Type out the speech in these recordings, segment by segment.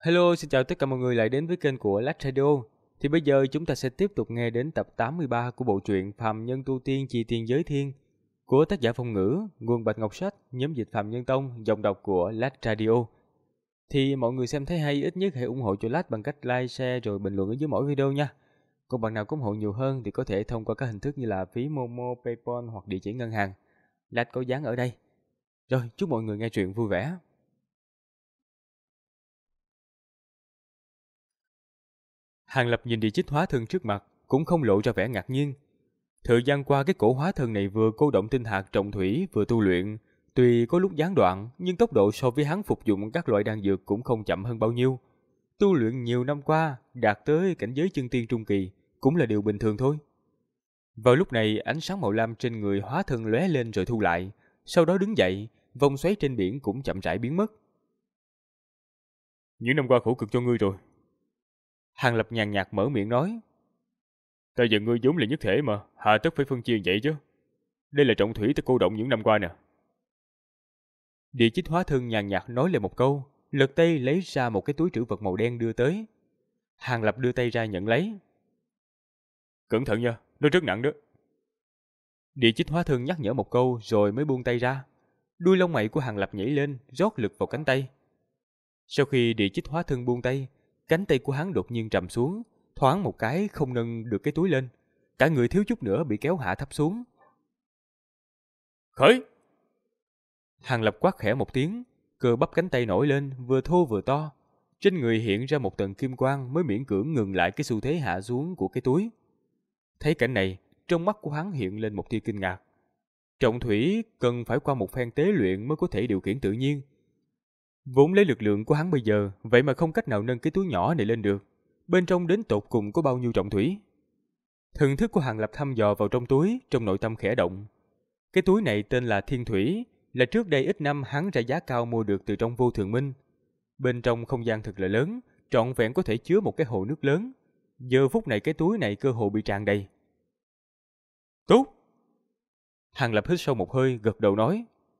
Hello, xin chào tất cả mọi người lại đến với kênh của Lách Radio. Thì bây giờ chúng ta sẽ tiếp tục nghe đến tập 83 của bộ truyện Phàm Nhân Tu Tiên Chi Tiên Giới Thiên của tác giả Phong Ngữ, nguồn Bạch Ngọc Sách, nhóm dịch Phạm Nhân Tông, giọng đọc của Lách Radio. Thì mọi người xem thấy hay ít nhất hãy ủng hộ cho Lách bằng cách like, share rồi bình luận ở dưới mỗi video nha. Còn bạn nào có ủng hộ nhiều hơn thì có thể thông qua các hình thức như là phí Momo, PayPal hoặc địa chỉ ngân hàng. Lách có dán ở đây. Rồi, chúc mọi người nghe truyện vui vẻ. Hàng Lập nhìn địa chích hóa thân trước mặt, cũng không lộ ra vẻ ngạc nhiên. Thời gian qua cái cổ hóa thân này vừa cô động tinh hạt trọng thủy vừa tu luyện, tuy có lúc gián đoạn, nhưng tốc độ so với hắn phục dụng các loại đan dược cũng không chậm hơn bao nhiêu. Tu luyện nhiều năm qua, đạt tới cảnh giới chân tiên trung kỳ, cũng là điều bình thường thôi. Vào lúc này, ánh sáng màu lam trên người hóa thân lóe lên rồi thu lại, sau đó đứng dậy, vòng xoáy trên biển cũng chậm rãi biến mất. Những năm qua khổ cực cho ngươi rồi. Hàng Lập nhàn nhạt mở miệng nói. Ta và ngươi vốn là nhất thể mà, hà tất phải phân chia vậy chứ. Đây là trọng thủy ta cô động những năm qua nè. Địa chích hóa thân nhàn nhạt nói lên một câu, lật tay lấy ra một cái túi trữ vật màu đen đưa tới. Hàng Lập đưa tay ra nhận lấy. Cẩn thận nha, nó rất nặng đó. Địa chích hóa thân nhắc nhở một câu rồi mới buông tay ra. Đuôi lông mày của Hàng Lập nhảy lên, rót lực vào cánh tay. Sau khi địa chích hóa thân buông tay, cánh tay của hắn đột nhiên trầm xuống, thoáng một cái không nâng được cái túi lên. Cả người thiếu chút nữa bị kéo hạ thấp xuống. Khởi! Hàng Lập quát khẽ một tiếng, cơ bắp cánh tay nổi lên, vừa thô vừa to. Trên người hiện ra một tầng kim quang mới miễn cưỡng ngừng lại cái xu thế hạ xuống của cái túi. Thấy cảnh này, trong mắt của hắn hiện lên một tia kinh ngạc. Trọng thủy cần phải qua một phen tế luyện mới có thể điều khiển tự nhiên. Vốn lấy lực lượng của hắn bây giờ, vậy mà không cách nào nâng cái túi nhỏ này lên được. Bên trong đến tột cùng có bao nhiêu trọng thủy? Thần thức của Hàng Lập thăm dò vào trong túi, trong nội tâm khẽ động. Cái túi này tên là Thiên Thủy, là trước đây ít năm hắn ra giá cao mua được từ trong Vô Thường Minh. Bên trong không gian thật là lớn, trọn vẹn có thể chứa một cái hồ nước lớn. Giờ phút này cái túi này cơ hồ bị tràn đầy. Tốt! Hàng Lập hít sâu một hơi, gật đầu nói.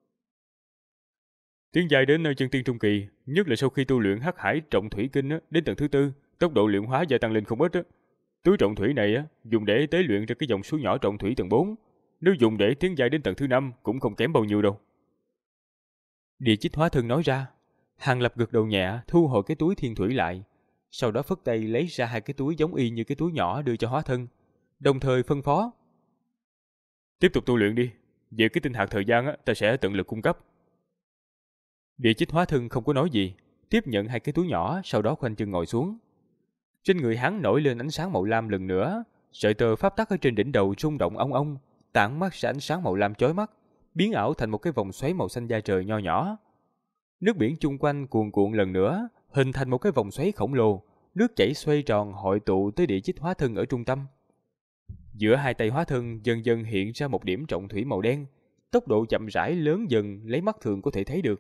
Tiến giai đến chân tiên trung kỳ, nhất là sau khi tu luyện Hắc Hải Trọng Thủy Kinh đến tầng thứ 4, tốc độ luyện hóa gia tăng lên không ít. Túi trọng thủy này dùng để tế luyện ra cái dòng suối nhỏ trọng thủy tầng 4, nếu dùng để tiến giai đến tầng thứ 5 cũng không kém bao nhiêu đâu. Địa chích hóa thân nói ra. Hàng Lập gật đầu nhẹ, thu hồi cái túi thiên thủy lại, sau đó phất tay lấy ra hai cái túi giống y như cái túi nhỏ đưa cho hóa thân, đồng thời phân phó. Tiếp tục tu luyện đi, về cái tinh hạt thời gian ta sẽ tận lực cung cấp. Địa chích hóa thân không có nói gì, tiếp nhận hai cái túi nhỏ, sau đó khoanh chân ngồi xuống. Trên người hắn nổi lên ánh sáng màu lam lần nữa, sợi tơ pháp tắc ở trên đỉnh đầu rung động ong ong, tản mát ra ánh sáng màu lam chói mắt, biến ảo thành một cái vòng xoáy màu xanh da trời nho nhỏ. Nước biển chung quanh cuồn cuộn lần nữa, hình thành một cái vòng xoáy khổng lồ, nước chảy xoay tròn hội tụ tới địa chích hóa thân ở trung tâm. Giữa hai tay hóa thân dần dần hiện ra một điểm trọng thủy màu đen, tốc độ chậm rãi lớn dần lấy mắt thường có thể thấy được.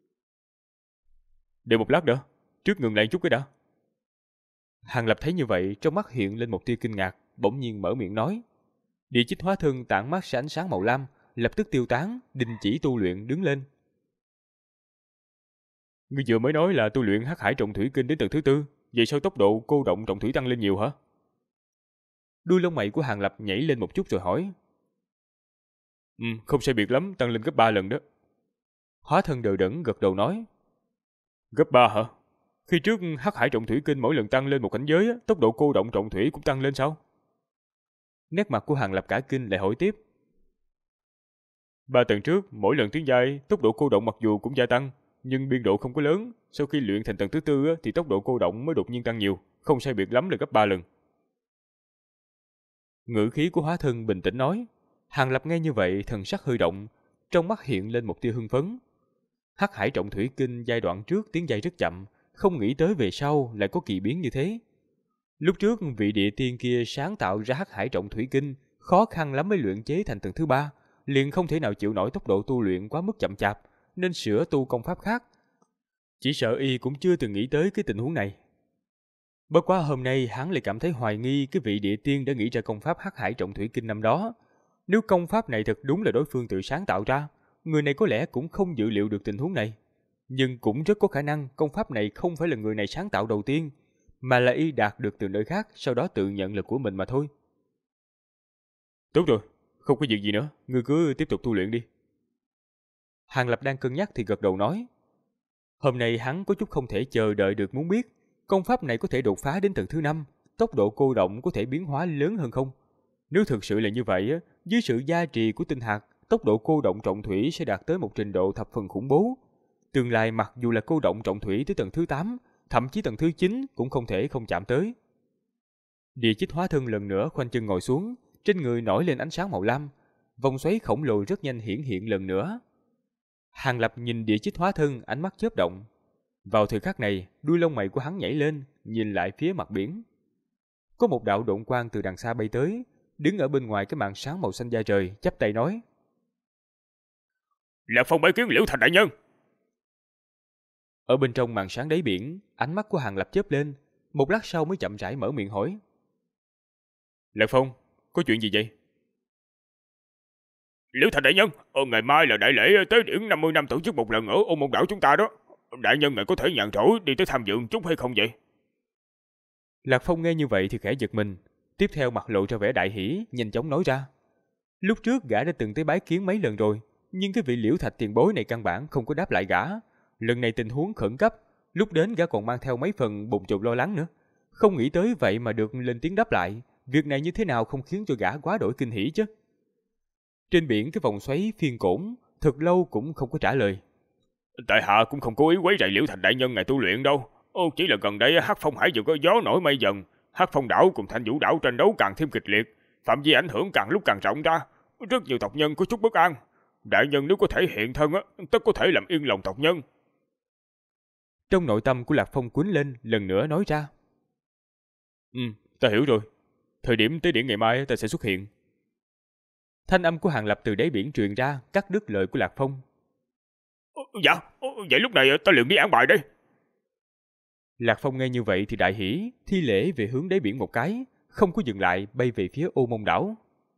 Đợi một lát đã, trước ngừng lại chút cái đã. Hàng Lập thấy như vậy, trong mắt hiện lên một tia kinh ngạc, bỗng nhiên mở miệng nói. Địa chích hóa thân tản mát ra ánh sáng màu lam, lập tức tiêu tán, đình chỉ tu luyện đứng lên. Ngươi vừa mới nói là tu luyện Hắc Hải Trọng Thủy Kinh đến tầng thứ 4, vậy sao tốc độ cô động trọng thủy tăng lên nhiều hả? Đuôi lông mày của Hàng Lập nhảy lên một chút rồi hỏi. Không sai biệt lắm, tăng lên gấp 3 lần đó. Hóa thân đờ đẫn gật đầu nói. Gấp 3 hả? Khi trước Hắc Hải Trọng Thủy Kinh mỗi lần tăng lên một cảnh giới, tốc độ cô động trọng thủy cũng tăng lên sao? Nét mặt của Hàng Lập cả kinh lại hỏi tiếp. 3 tầng trước, mỗi lần tiến giai, tốc độ cô động mặc dù cũng gia tăng, nhưng biên độ không có lớn. Sau khi luyện thành tầng thứ 4 thì tốc độ cô động mới đột nhiên tăng nhiều, không sai biệt lắm là gấp 3 lần. Ngữ khí của hóa thân bình tĩnh nói. Hàng Lập nghe như vậy thần sắc hơi động, trong mắt hiện lên một tia hưng phấn. Hắc Hải Trọng Thủy Kinh giai đoạn trước tiến giai rất chậm, không nghĩ tới về sau lại có kỳ biến như thế. Lúc trước vị địa tiên kia sáng tạo ra Hắc Hải Trọng Thủy Kinh, khó khăn lắm mới luyện chế thành tầng thứ 3, liền không thể nào chịu nổi tốc độ tu luyện quá mức chậm chạp, nên sửa tu công pháp khác. Chỉ sợ y cũng chưa từng nghĩ tới cái tình huống này. Bất quá hôm nay hắn lại cảm thấy hoài nghi cái vị địa tiên đã nghĩ ra công pháp Hắc Hải Trọng Thủy Kinh năm đó. Nếu công pháp này thật đúng là đối phương tự sáng tạo ra, người này có lẽ cũng không dự liệu được tình huống này. Nhưng cũng rất có khả năng công pháp này không phải là người này sáng tạo đầu tiên, mà là y đạt được từ nơi khác, sau đó tự nhận là của mình mà thôi. Tốt rồi, không có việc gì nữa, ngươi cứ tiếp tục tu luyện đi. Hàng Lập đang cân nhắc thì gật đầu nói. Hôm nay hắn có chút không thể chờ đợi được muốn biết, công pháp này có thể đột phá đến tầng thứ 5, tốc độ cô động có thể biến hóa lớn hơn không? Nếu thực sự là như vậy, dưới sự gia trì của tinh hạt, tốc độ cô động trọng thủy sẽ đạt tới một trình độ thập phần khủng bố. Tương lai mặc dù là cô động trọng thủy tới tầng thứ 8, thậm chí tầng thứ 9 cũng không thể không chạm tới. Địa Chích hóa thân lần nữa khoanh chân ngồi xuống, trên người nổi lên ánh sáng màu lam, vòng xoáy khổng lồ rất nhanh hiển hiện lần nữa. Hàng Lập nhìn Địa Chích hóa thân, ánh mắt chớp động. Vào thời khắc này, đuôi lông mày của hắn nhảy lên, nhìn lại phía mặt biển. Có một đạo độn quang từ đằng xa bay tới, đứng ở bên ngoài cái màn sáng màu xanh da trời, chắp tay nói: Lạc Phong bái kiến Liễu Thành đại nhân. Ở bên trong màn sáng đáy biển, ánh mắt của Hàng Lập chớp lên, một lát sau mới chậm rãi mở miệng hỏi: Lạc Phong, có chuyện gì vậy? Liễu Thành đại nhân, ngày mai là đại lễ tế điển 50 năm tổ chức một lần ở Ô Môn đảo chúng ta đó. Đại nhân ngài có thể nhàn rỗi đi tới tham dự chút hay không vậy? Lạc Phong nghe như vậy thì khẽ giật mình, tiếp theo mặt lộ ra vẻ đại hỉ, nhanh chóng nói ra. Lúc trước gã đã từng tới bái kiến mấy lần rồi, nhưng cái vị Liễu Thạch tiền bối này căn bản không có đáp lại gã. Lần này tình huống khẩn cấp, lúc đến gã còn mang theo mấy phần bồn chồn lo lắng nữa. Không nghĩ tới vậy mà được lên tiếng đáp lại, việc này như thế nào không khiến cho gã quá đổi kinh hỉ chứ. Trên biển cái vòng xoáy phiên cổn, thật lâu cũng không có trả lời. Tại hạ cũng không cố ý quấy rầy Liễu Thành đại nhân ngài tu luyện đâu. Chỉ là gần đây Hắc Phong Hải vừa có gió nổi mây dần, Hắc Phong đảo cùng Thanh Vũ đảo tranh đấu càng thêm kịch liệt, phạm vi ảnh hưởng càng lúc càng rộng ra, rất nhiều tộc nhân có chút bất an. Đại nhân nếu có thể hiện thân tất có thể làm yên lòng tộc nhân. Trong nội tâm của Lạc Phong cuốn lên, lần nữa nói ra. Ta hiểu rồi. Thời điểm tế điển ngày mai ta sẽ xuất hiện. Thanh âm của Hàng Lập từ đáy biển truyền ra, cắt đứt lời của Lạc Phong. Dạ, vậy lúc này ta liền đi an bài đây. Lạc Phong nghe như vậy thì đại hỉ, thi lễ về hướng đáy biển một cái, không có dừng lại, bay về phía Ô Môn đảo.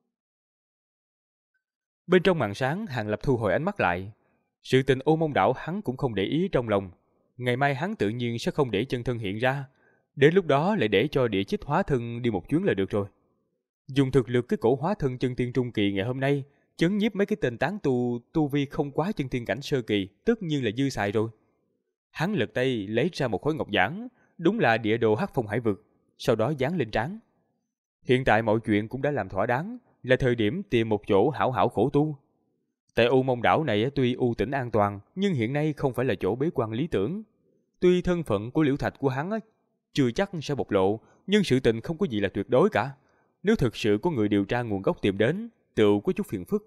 Bên trong màn sáng, Hàng Lập thu hồi ánh mắt lại. Sự tình Ô Môn đảo hắn cũng không để ý trong lòng. Ngày mai hắn tự nhiên sẽ không để chân thân hiện ra. Đến lúc đó lại để cho Địa Chích hóa thân đi một chuyến là được rồi. Dùng thực lực cái cổ hóa thân chân tiên trung kỳ ngày hôm nay, chấn nhiếp mấy cái tên tán tu vi không quá chân tiên cảnh sơ kỳ, tất nhiên là dư xài rồi. Hắn lật tay lấy ra một khối ngọc giản, đúng là địa đồ Hắc Phong Hải vực, sau đó dán lên trán. Hiện tại mọi chuyện cũng đã làm thỏa đáng, là thời điểm tìm một chỗ hảo hảo khổ tu. Tại U Mông đảo này tuy u tĩnh an toàn, nhưng hiện nay không phải là chỗ bế quan lý tưởng. Tuy thân phận của Liễu Thạch của hắn chưa chắc sẽ bộc lộ, nhưng sự tình không có gì là tuyệt đối cả. Nếu thực sự có người điều tra nguồn gốc tìm đến, tự có chút phiền phức.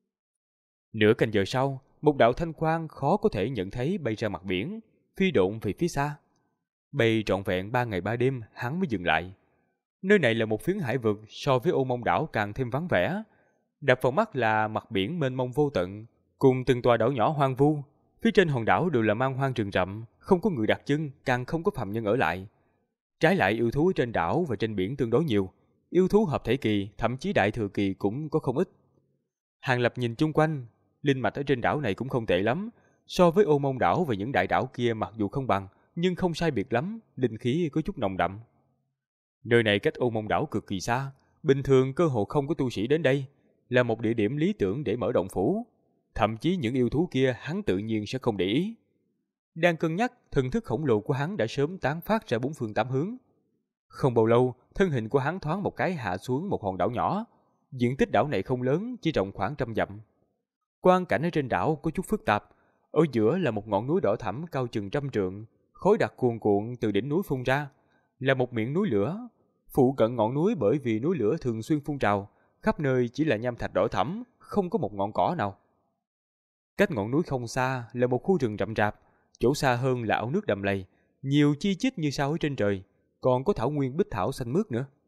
Nửa canh giờ sau, một đạo thanh quang khó có thể nhận thấy bay ra mặt biển, phi độn về phía xa. Bay trọn vẹn 3 ngày 3 đêm, hắn mới dừng lại. Nơi này là một phiến hải vực, so với Ô Mông đảo càng thêm vắng vẻ. Đập vào mắt là mặt biển mênh mông vô tận, cùng từng tòa đảo nhỏ hoang vu. Phía trên hòn đảo đều là man hoang rừng rậm, không có người đặt chân, càng không có phàm nhân ở lại. Trái lại yêu thú trên đảo và trên biển tương đối nhiều, yêu thú hợp thể kỳ, thậm chí đại thừa kỳ cũng có không ít. Hàng Lập nhìn chung quanh, linh mạch ở trên đảo này cũng không tệ lắm, so với Ô Mông đảo và những đại đảo kia mặc dù không bằng, nhưng không sai biệt lắm, linh khí có chút nồng đậm. Nơi này cách Ô Mông đảo cực kỳ xa, bình thường cơ hồ không có tu sĩ đến đây, là một địa điểm lý tưởng để mở động phủ. Thậm chí những yêu thú kia hắn tự nhiên sẽ không để ý. Đang cân nhắc, thần thức khổng lồ của hắn đã sớm tán phát ra bốn phương tám hướng. Không bao lâu, thân hình của hắn thoáng một cái hạ xuống một hòn đảo nhỏ. Diện tích đảo này không lớn, chỉ rộng khoảng 100 dặm. Quang cảnh ở trên đảo có chút phức tạp. Ở giữa là một ngọn núi đỏ thẫm cao chừng 100 trượng, khói đặc cuồn cuộn từ đỉnh núi phun ra, là một miệng núi lửa. Phụ cận ngọn núi bởi vì núi lửa thường xuyên phun trào, khắp nơi chỉ là nham thạch đỏ thẫm, không có một ngọn cỏ nào. Cách ngọn núi không xa là một khu rừng rậm rạp, chỗ xa hơn là ảo nước đầm lầy, nhiều chi chít như sao ở trên trời, còn có thảo nguyên bích thảo xanh mướt nữa.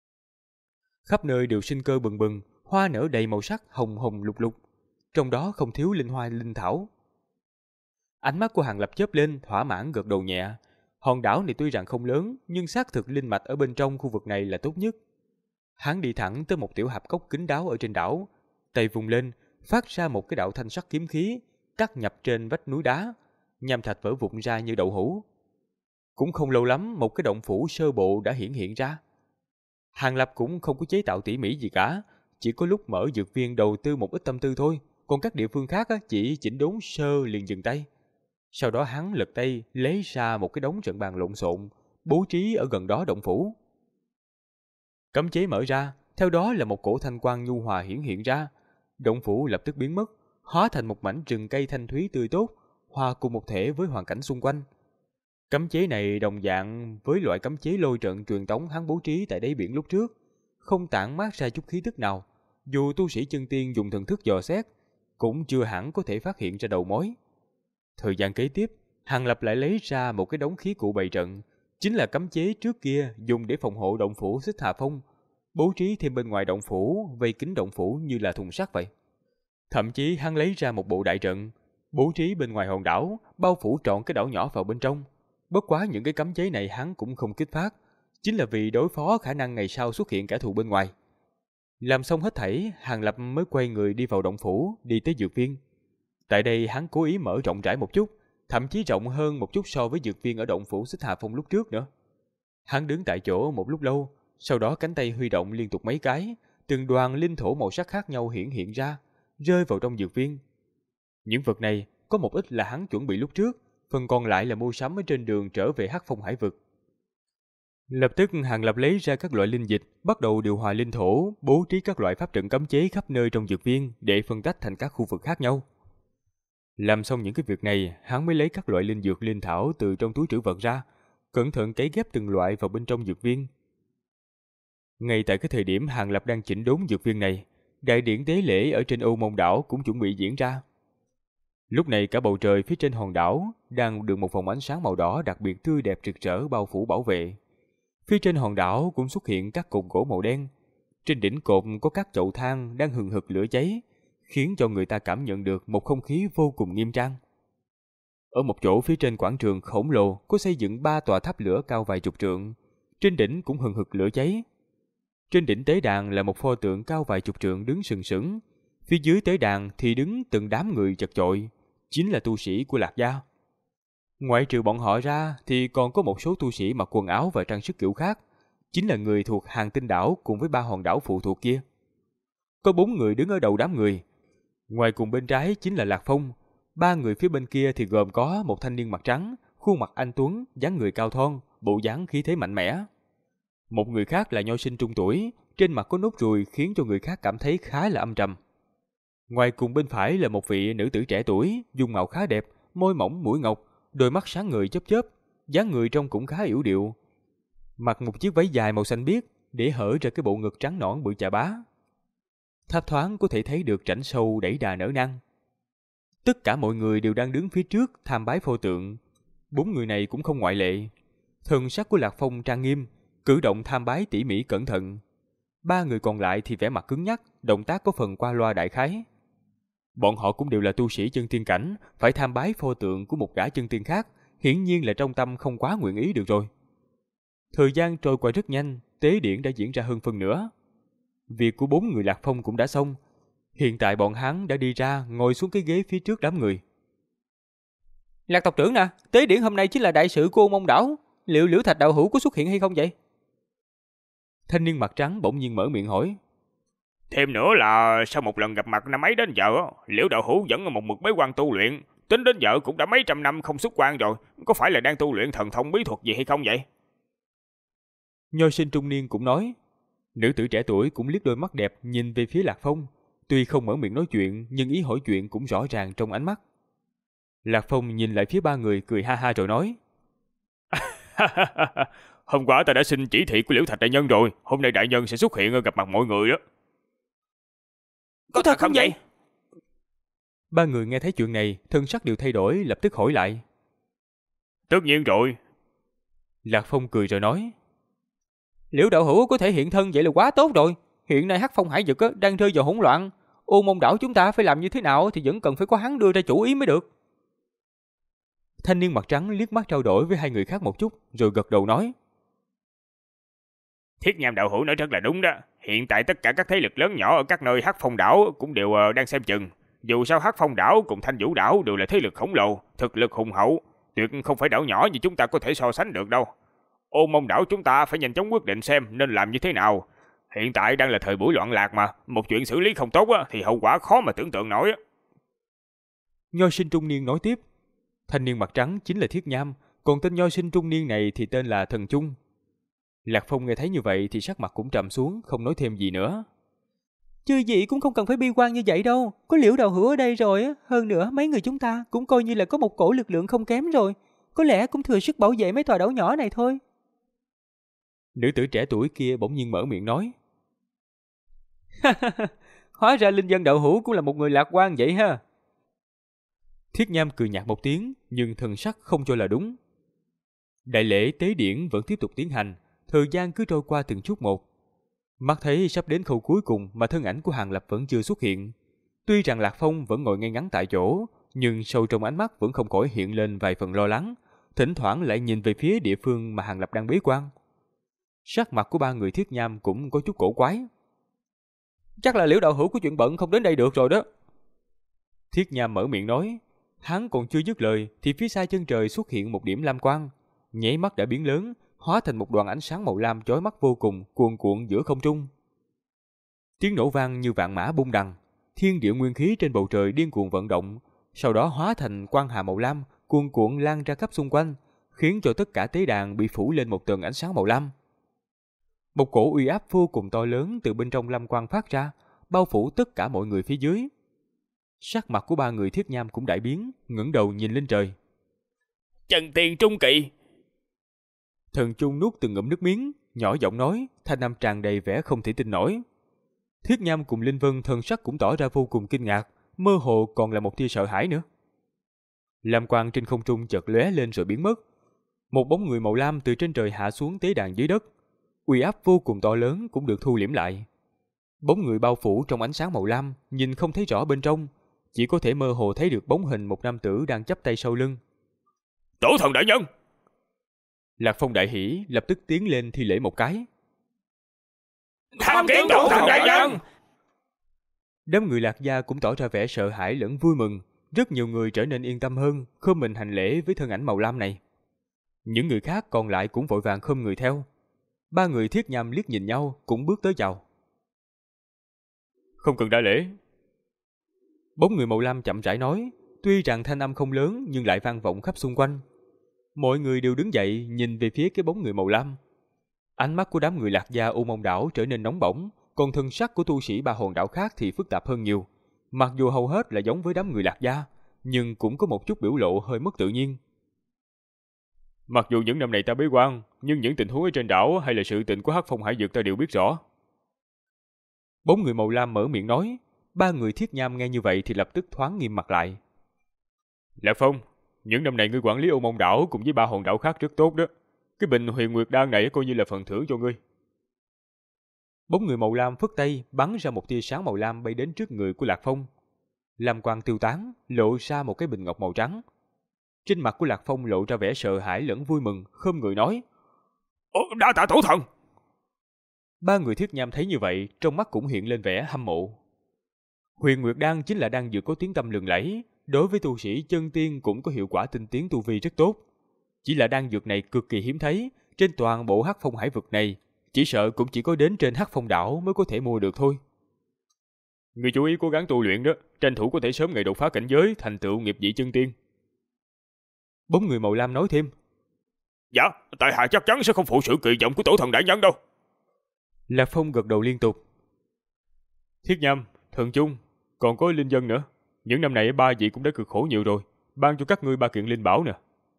Khắp nơi đều sinh cơ bừng bừng, hoa nở đầy màu sắc hồng hồng lục lục, trong đó không thiếu linh hoa linh thảo. Ánh mắt của Hàng Lập chớp lên, thỏa mãn gật đầu nhẹ. Hòn đảo này tuy rằng không lớn, nhưng xác thực linh mạch ở bên trong khu vực này là tốt nhất. Hắn đi thẳng tới một tiểu hạp cốc kín đáo ở trên đảo, tay vùng lên, phát ra một cái đạo thanh sắc kiếm khí, cắt nhập trên vách núi đá, nham thạch vỡ vụn ra như đậu hũ. Cũng không lâu lắm, một cái động phủ sơ bộ đã hiện ra. Hàng Lập cũng không có chế tạo tỉ mỉ gì cả, chỉ có lúc mở dược viên đầu tư một ít tâm tư thôi, còn các địa phương khác chỉ chỉnh đốn sơ liền dừng tay. Sau đó hắn lật tay lấy ra một cái đống trận bàn lộn xộn, bố trí ở gần đó động phủ. Cấm chế mở ra, theo đó là một cổ thanh quang nhu hòa hiện ra. Động phủ lập tức biến mất, hóa thành một mảnh rừng cây thanh thúy tươi tốt, hòa cùng một thể với hoàn cảnh xung quanh. Cấm chế này đồng dạng với loại cấm chế lôi trận truyền tống hắn bố trí tại đáy biển lúc trước, không tản mát ra chút khí tức nào. Dù tu sĩ chân tiên dùng thần thức dò xét, cũng chưa hẳn có thể phát hiện ra đầu mối. Thời gian kế tiếp, Hàng Lập lại lấy ra một cái đống khí cụ bày trận, chính là cấm chế trước kia dùng để phòng hộ động phủ Xích Hà Phong, bố trí thêm bên ngoài động phủ, vây kín động phủ như là thùng sắt vậy. Thậm chí hắn lấy ra một bộ đại trận, bố trí bên ngoài hòn đảo, bao phủ trọn cái đảo nhỏ vào bên trong. Bất quá những cái cấm chế này hắn cũng không kích phát, chính là vì đối phó khả năng ngày sau xuất hiện kẻ thù bên ngoài. Làm xong hết thảy, Hàng Lập mới quay người đi vào động phủ, đi tới dược viên. Tại đây hắn cố ý mở rộng rãi một chút, thậm chí rộng hơn một chút so với dược viên ở động phủ Xích Hà Phong lúc trước nữa. Hắn đứng tại chỗ một lúc lâu, sau đó cánh tay huy động liên tục mấy cái, từng đoàn linh thổ màu sắc khác nhau hiện ra, rơi vào trong dược viên. Những vật này có một ít là hắn chuẩn bị lúc trước, phần còn lại là mua sắm ở trên đường trở về Hắc Phong Hải vực. Lập tức Hàng Lập lấy ra các loại linh dịch, bắt đầu điều hòa linh thổ, bố trí các loại pháp trận cấm chế khắp nơi trong dược viên để phân tách thành các khu vực khác nhau. Làm xong những cái việc này, hắn mới lấy các loại linh dược linh thảo từ trong túi trữ vật ra, cẩn thận cấy ghép từng loại vào bên trong dược viên. Ngay tại cái thời điểm Hàng Lập đang chỉnh đốn dược viên này, đại điển tế lễ ở trên Âu Mông đảo cũng chuẩn bị diễn ra. Lúc này cả bầu trời phía trên hòn đảo đang được một vòng ánh sáng màu đỏ đặc biệt tươi đẹp rực rỡ bao phủ bảo vệ. Phía trên hòn đảo cũng xuất hiện các cột gỗ màu đen. Trên đỉnh cột có các chậu than đang hừng hực lửa cháy, khiến cho người ta cảm nhận được một không khí vô cùng nghiêm trang. Ở một chỗ phía trên quảng trường khổng lồ có xây dựng 3 tòa tháp lửa cao vài chục trượng, trên đỉnh cũng hừng hực lửa cháy. Trên đỉnh tế đàn là một pho tượng cao vài chục trượng đứng sừng sững, phía dưới tế đàn thì đứng từng đám người chật chội, chính là tu sĩ của Lạc gia. Ngoại trừ bọn họ ra thì còn có một số tu sĩ mặc quần áo và trang sức kiểu khác, chính là người thuộc Hàng Tinh đảo cùng với 3 hòn đảo phụ thuộc kia. Có 4 người đứng ở đầu đám người. Ngoài cùng bên trái chính là Lạc Phong, 3 người phía bên kia thì gồm có một thanh niên mặt trắng, khuôn mặt anh tuấn, dáng người cao thon, bộ dáng khí thế mạnh mẽ. Một người khác là nho sinh trung tuổi, trên mặt có nốt ruồi khiến cho người khác cảm thấy khá là âm trầm. Ngoài cùng bên phải là một vị nữ tử trẻ tuổi, dung mạo khá đẹp, môi mỏng mũi ngọc, đôi mắt sáng ngời chớp chớp, dáng người trông cũng khá yểu điệu. Mặc một chiếc váy dài màu xanh biếc để hở ra cái bộ ngực trắng nõn bự chà bá. Thấp thoáng có thể thấy được rãnh sâu đẩy đà nở năng. Tất cả mọi người đều đang đứng phía trước tham bái pho tượng. 4 người này cũng không ngoại lệ. Thần sắc của Lạc Phong trang nghiêm, cử động tham bái tỉ mỉ cẩn thận. 3 người còn lại thì vẻ mặt cứng nhắc, động tác có phần qua loa đại khái. Bọn họ cũng đều là tu sĩ chân tiên cảnh, phải tham bái pho tượng của một gã chân tiên khác, hiển nhiên là trong tâm không quá nguyện ý được rồi. Thời gian trôi qua rất nhanh, tế điển đã diễn ra hơn phân nửa. Việc của 4 người Lạc Phong cũng đã xong. Hiện tại bọn hắn đã đi ra, ngồi xuống cái ghế phía trước đám người. Lạc tộc trưởng nè, tế điển hôm nay chính là đại sự của Âu Mông đảo. Liệu Liễu Thạch đạo hữu có xuất hiện hay không vậy? Thanh niên mặt trắng bỗng nhiên mở miệng hỏi. Thêm nữa là sau một lần gặp mặt năm ấy đến giờ, Liễu đạo hữu vẫn ở một mực bế quan tu luyện, tính đến giờ cũng đã mấy trăm năm không xuất quan rồi, có phải là đang tu luyện thần thông bí thuật gì hay không vậy? Nho sinh trung niên cũng nói. Nữ tử trẻ tuổi cũng liếc đôi mắt đẹp nhìn về phía Lạc Phong, tuy không mở miệng nói chuyện nhưng ý hỏi chuyện cũng rõ ràng trong ánh mắt. Lạc Phong nhìn lại phía 3 người cười ha ha rồi nói. Hôm qua ta đã xin chỉ thị của Liễu Thạch đại nhân rồi, hôm nay đại nhân sẽ xuất hiện gặp mặt mọi người đó. Có thật không vậy? 3 người nghe thấy chuyện này, thân sắc đều thay đổi, lập tức hỏi lại. Tất nhiên rồi. Lạc Phong cười rồi nói. Liễu đạo hữu có thể hiện thân vậy là quá tốt rồi. Hiện nay Hắc Phong Hải vực đang rơi vào hỗn loạn. Ô Mông đảo chúng ta phải làm như thế nào thì vẫn cần phải có hắn đưa ra chủ ý mới được. Thanh niên mặt trắng liếc mắt trao đổi với 2 người khác một chút, rồi gật đầu nói. Thiết Nham đạo hữu nói rất là đúng đó. Hiện tại tất cả các thế lực lớn nhỏ ở các nơi Hắc Phong đảo cũng đều đang xem chừng. Dù sao Hắc Phong đảo cùng Thanh Vũ đảo đều là thế lực khổng lồ, thực lực hùng hậu, tuyệt không phải đảo nhỏ như chúng ta có thể so sánh được đâu. Ô Mông đảo chúng ta phải nhanh chóng quyết định xem nên làm như thế nào. Hiện tại đang là thời buổi loạn lạc mà, một chuyện xử lý không tốt thì hậu quả khó mà tưởng tượng nổi. Nho sinh trung niên nói tiếp. Thanh niên mặt trắng chính là Thiết Nham, còn tên nho sinh trung niên này thì tên là Thần Trung. Lạc Phong nghe thấy như vậy thì sắc mặt cũng trầm xuống, không nói thêm gì nữa. Chư vị cũng không cần phải bi quan như vậy đâu, có Liễu đạo hữu ở đây rồi, hơn nữa mấy người chúng ta cũng coi như là có một cổ lực lượng không kém rồi, có lẽ cũng thừa sức bảo vệ mấy tòa đảo nhỏ này thôi. Nữ tử trẻ tuổi kia bỗng nhiên mở miệng nói. Hóa ra Linh Dân đạo hữu cũng là một người lạc quan vậy ha. Thiết Nham cười nhạt một tiếng, nhưng thần sắc không cho là đúng. Đại lễ tế điển vẫn tiếp tục tiến hành, thời gian cứ trôi qua từng chút một. Mắt thấy sắp đến khâu cuối cùng mà thân ảnh của Hàng Lập vẫn chưa xuất hiện. Tuy rằng Lạc Phong vẫn ngồi ngay ngắn tại chỗ, nhưng sâu trong ánh mắt vẫn không khỏi hiện lên vài phần lo lắng, thỉnh thoảng lại nhìn về phía địa phương mà Hàng Lập đang bế quan. Sắc mặt của ba người Thiết Nham cũng có chút cổ quái. Chắc là Liễu đạo hữu có chuyện bận không đến đây được rồi đó. Thiết Nham mở miệng nói. Hắn còn chưa dứt lời thì phía xa chân trời xuất hiện một điểm lam quang, nháy mắt đã biến lớn, hóa thành một đoàn ánh sáng màu lam chói mắt vô cùng, cuồn cuộn giữa không trung. Tiếng nổ vang như vạn mã bung đằng, thiên địa nguyên khí trên bầu trời điên cuồng vận động, sau đó hóa thành quang hà màu lam, cuồn cuộn lan ra khắp xung quanh, khiến cho tất cả tế đàn bị phủ lên một tầng ánh sáng màu lam. Một cổ uy áp vô cùng to lớn từ bên trong lam quang phát ra, bao phủ tất cả mọi người phía dưới. Sắc mặt của ba người Thiết Nham cũng đại biến, ngẩng đầu nhìn lên trời. Chân tiên trung kỳ. Thần Trung nuốt từng ngụm nước miếng, nhỏ giọng nói, thanh âm tràn đầy vẻ không thể tin nổi. Thiết Nham cùng Linh Vân thần sắc cũng tỏ ra vô cùng kinh ngạc, mơ hồ còn là một tia sợ hãi nữa. Lam quang trên không trung chợt lóe lên rồi biến mất. Một bóng người màu lam từ trên trời hạ xuống tế đàn dưới đất. Uy áp vô cùng to lớn cũng được thu liễm lại. Bóng người bao phủ trong ánh sáng màu lam, nhìn không thấy rõ bên trong, chỉ có thể mơ hồ thấy được bóng hình một nam tử đang chắp tay sau lưng. Tổ thần đại nhân! Lạc Phong đại hỉ, lập tức tiến lên thi lễ một cái. Tham kiến tổ thần đại nhân! Đám người Lạc gia cũng tỏ ra vẻ sợ hãi lẫn vui mừng, rất nhiều người trở nên yên tâm hơn, khom mình hành lễ với thân ảnh màu lam này. Những người khác còn lại cũng vội vàng khom người theo. Ba người Thiết Nham liếc nhìn nhau, cũng bước tới chào. Không cần đa lễ. Bóng người màu lam chậm rãi nói, tuy rằng thanh âm không lớn nhưng lại vang vọng khắp xung quanh. Mọi người đều đứng dậy nhìn về phía cái bóng người màu lam. Ánh mắt của đám người Lạc gia U Mông đảo trở nên nóng bỏng, còn thân sắc của tu sĩ ba hòn đảo khác thì phức tạp hơn nhiều. Mặc dù hầu hết là giống với đám người Lạc gia, nhưng cũng có một chút biểu lộ hơi mất tự nhiên. Mặc dù những năm này ta bế quan, nhưng những tình huống ở trên đảo hay là sự tình của Hắc Phong Hải Dực ta đều biết rõ. Bóng người màu lam mở miệng nói. Ba người Thiết Nham nghe như vậy thì lập tức thoáng nghiêm mặt lại. Lạc Phong, những năm này ngươi quản lý Ô Mông đảo cùng với ba hòn đảo khác rất tốt đó. Cái bình Huyền Nguyệt đan này coi như là phần thưởng cho ngươi. Bóng người màu lam phất tay bắn ra một tia sáng màu lam bay đến trước người của Lạc Phong. Lam quang tiêu tán, lộ ra một cái bình ngọc màu trắng. Trên mặt của Lạc Phong lộ ra vẻ sợ hãi lẫn vui mừng, khom người nói: Đa tạ tổ thần. Ba người Thiết Nham thấy như vậy, trong mắt cũng hiện lên vẻ hâm mộ. Huyền Nguyệt đan chính là đan dược có tiếng tăm lừng lẫy, đối với tu sĩ chân tiên cũng có hiệu quả tinh tiến tu vi rất tốt. Chỉ là đan dược này cực kỳ hiếm thấy, trên toàn bộ Hắc Phong hải vực này, chỉ sợ cũng chỉ có đến trên Hắc Phong đảo mới có thể mua được thôi. Người chú ý cố gắng tu luyện đó, tranh thủ có thể sớm ngày đột phá cảnh giới, thành tựu nghiệp vị chân tiên. Bóng người màu lam nói thêm: Dạ, tại hạ chắc chắn sẽ không phụ sự kỳ vọng của tổ thần đại nhân đâu. Lạc Phong gật đầu liên tục. Thiết Nham, Thần Trung, còn có Linh Dân nữa. Những năm này ba vị cũng đã cực khổ nhiều rồi, ban cho các ngươi 3 kiện linh bảo nè.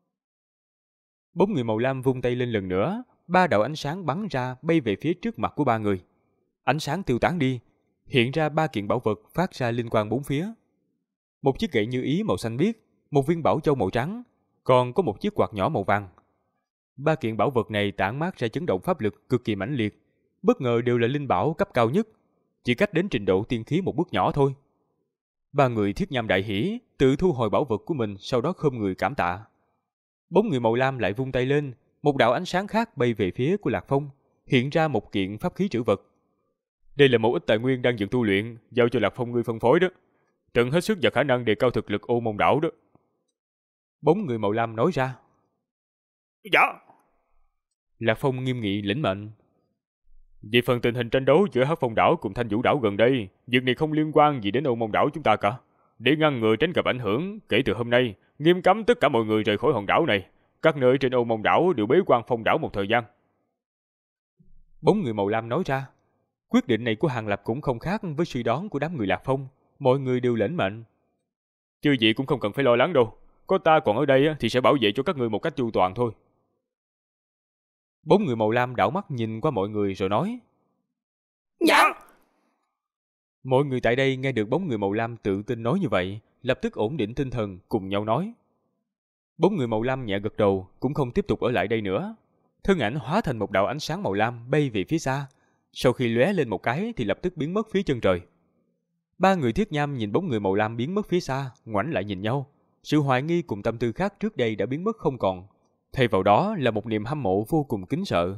Bóng người màu lam vung tay lên lần nữa, 3 đạo ánh sáng bắn ra bay về phía trước mặt của ba người. Ánh sáng tiêu tán đi, hiện ra 3 kiện bảo vật phát ra linh quang bốn phía. Một chiếc gậy như ý màu xanh biếc, một viên bảo châu màu trắng, còn có một chiếc quạt nhỏ màu vàng. 3 kiện bảo vật này tản mát ra chấn động pháp lực cực kỳ mãnh liệt, bất ngờ đều là linh bảo cấp cao nhất, chỉ cách đến trình độ tiên khí một bước nhỏ thôi. Ba người Thiết Nham đại hỉ, tự thu hồi bảo vật của mình, sau đó khom người cảm tạ. Bóng người màu lam lại vung tay lên, một đạo ánh sáng khác bay về phía của Lạc Phong, hiện ra một kiện pháp khí trữ vật. Đây là một ít tài nguyên đang dược tu luyện, giao cho Lạc Phong ngươi phân phối đó. Trận hết sức và khả năng đề cao thực lực Ô Môn đảo đó. Bóng người màu lam nói ra. Dạ. Lạc Phong nghiêm nghị lĩnh mệnh. Về phần tình hình tranh đấu giữa Hắc Phong đảo cùng Thanh Vũ đảo gần đây, việc này không liên quan gì đến Ô Môn đảo chúng ta cả. Để ngăn ngừa tránh gặp ảnh hưởng, kể từ hôm nay, nghiêm cấm tất cả mọi người rời khỏi hòn đảo này. Các nơi trên Ô Môn đảo đều bế quan Phong đảo một thời gian. Bóng người màu lam nói ra. Quyết định này của Hàng Lập cũng không khác với suy đoán của đám người Lạc Phong. Mọi người đều lĩnh mệnh. Chư vị cũng không cần phải lo lắng đâu. Có ta còn ở đây thì sẽ bảo vệ cho các ngươi một cách chu toàn thôi. Bóng người màu lam đảo mắt nhìn qua mọi người rồi nói. Dạ. Mọi người tại đây nghe được bóng người màu lam tự tin nói như vậy, lập tức ổn định tinh thần cùng nhau nói. Bóng người màu lam nhẹ gật đầu, cũng không tiếp tục ở lại đây nữa. Thân ảnh hóa thành một đạo ánh sáng màu lam bay về phía xa. Sau khi lóe lên một cái thì lập tức biến mất phía chân trời. Ba người Thiết Nham nhìn bóng người màu lam biến mất phía xa, ngoảnh lại nhìn nhau. Sự hoài nghi cùng tâm tư khác trước đây đã biến mất không còn. Thay vào đó là một niềm hâm mộ vô cùng kính sợ.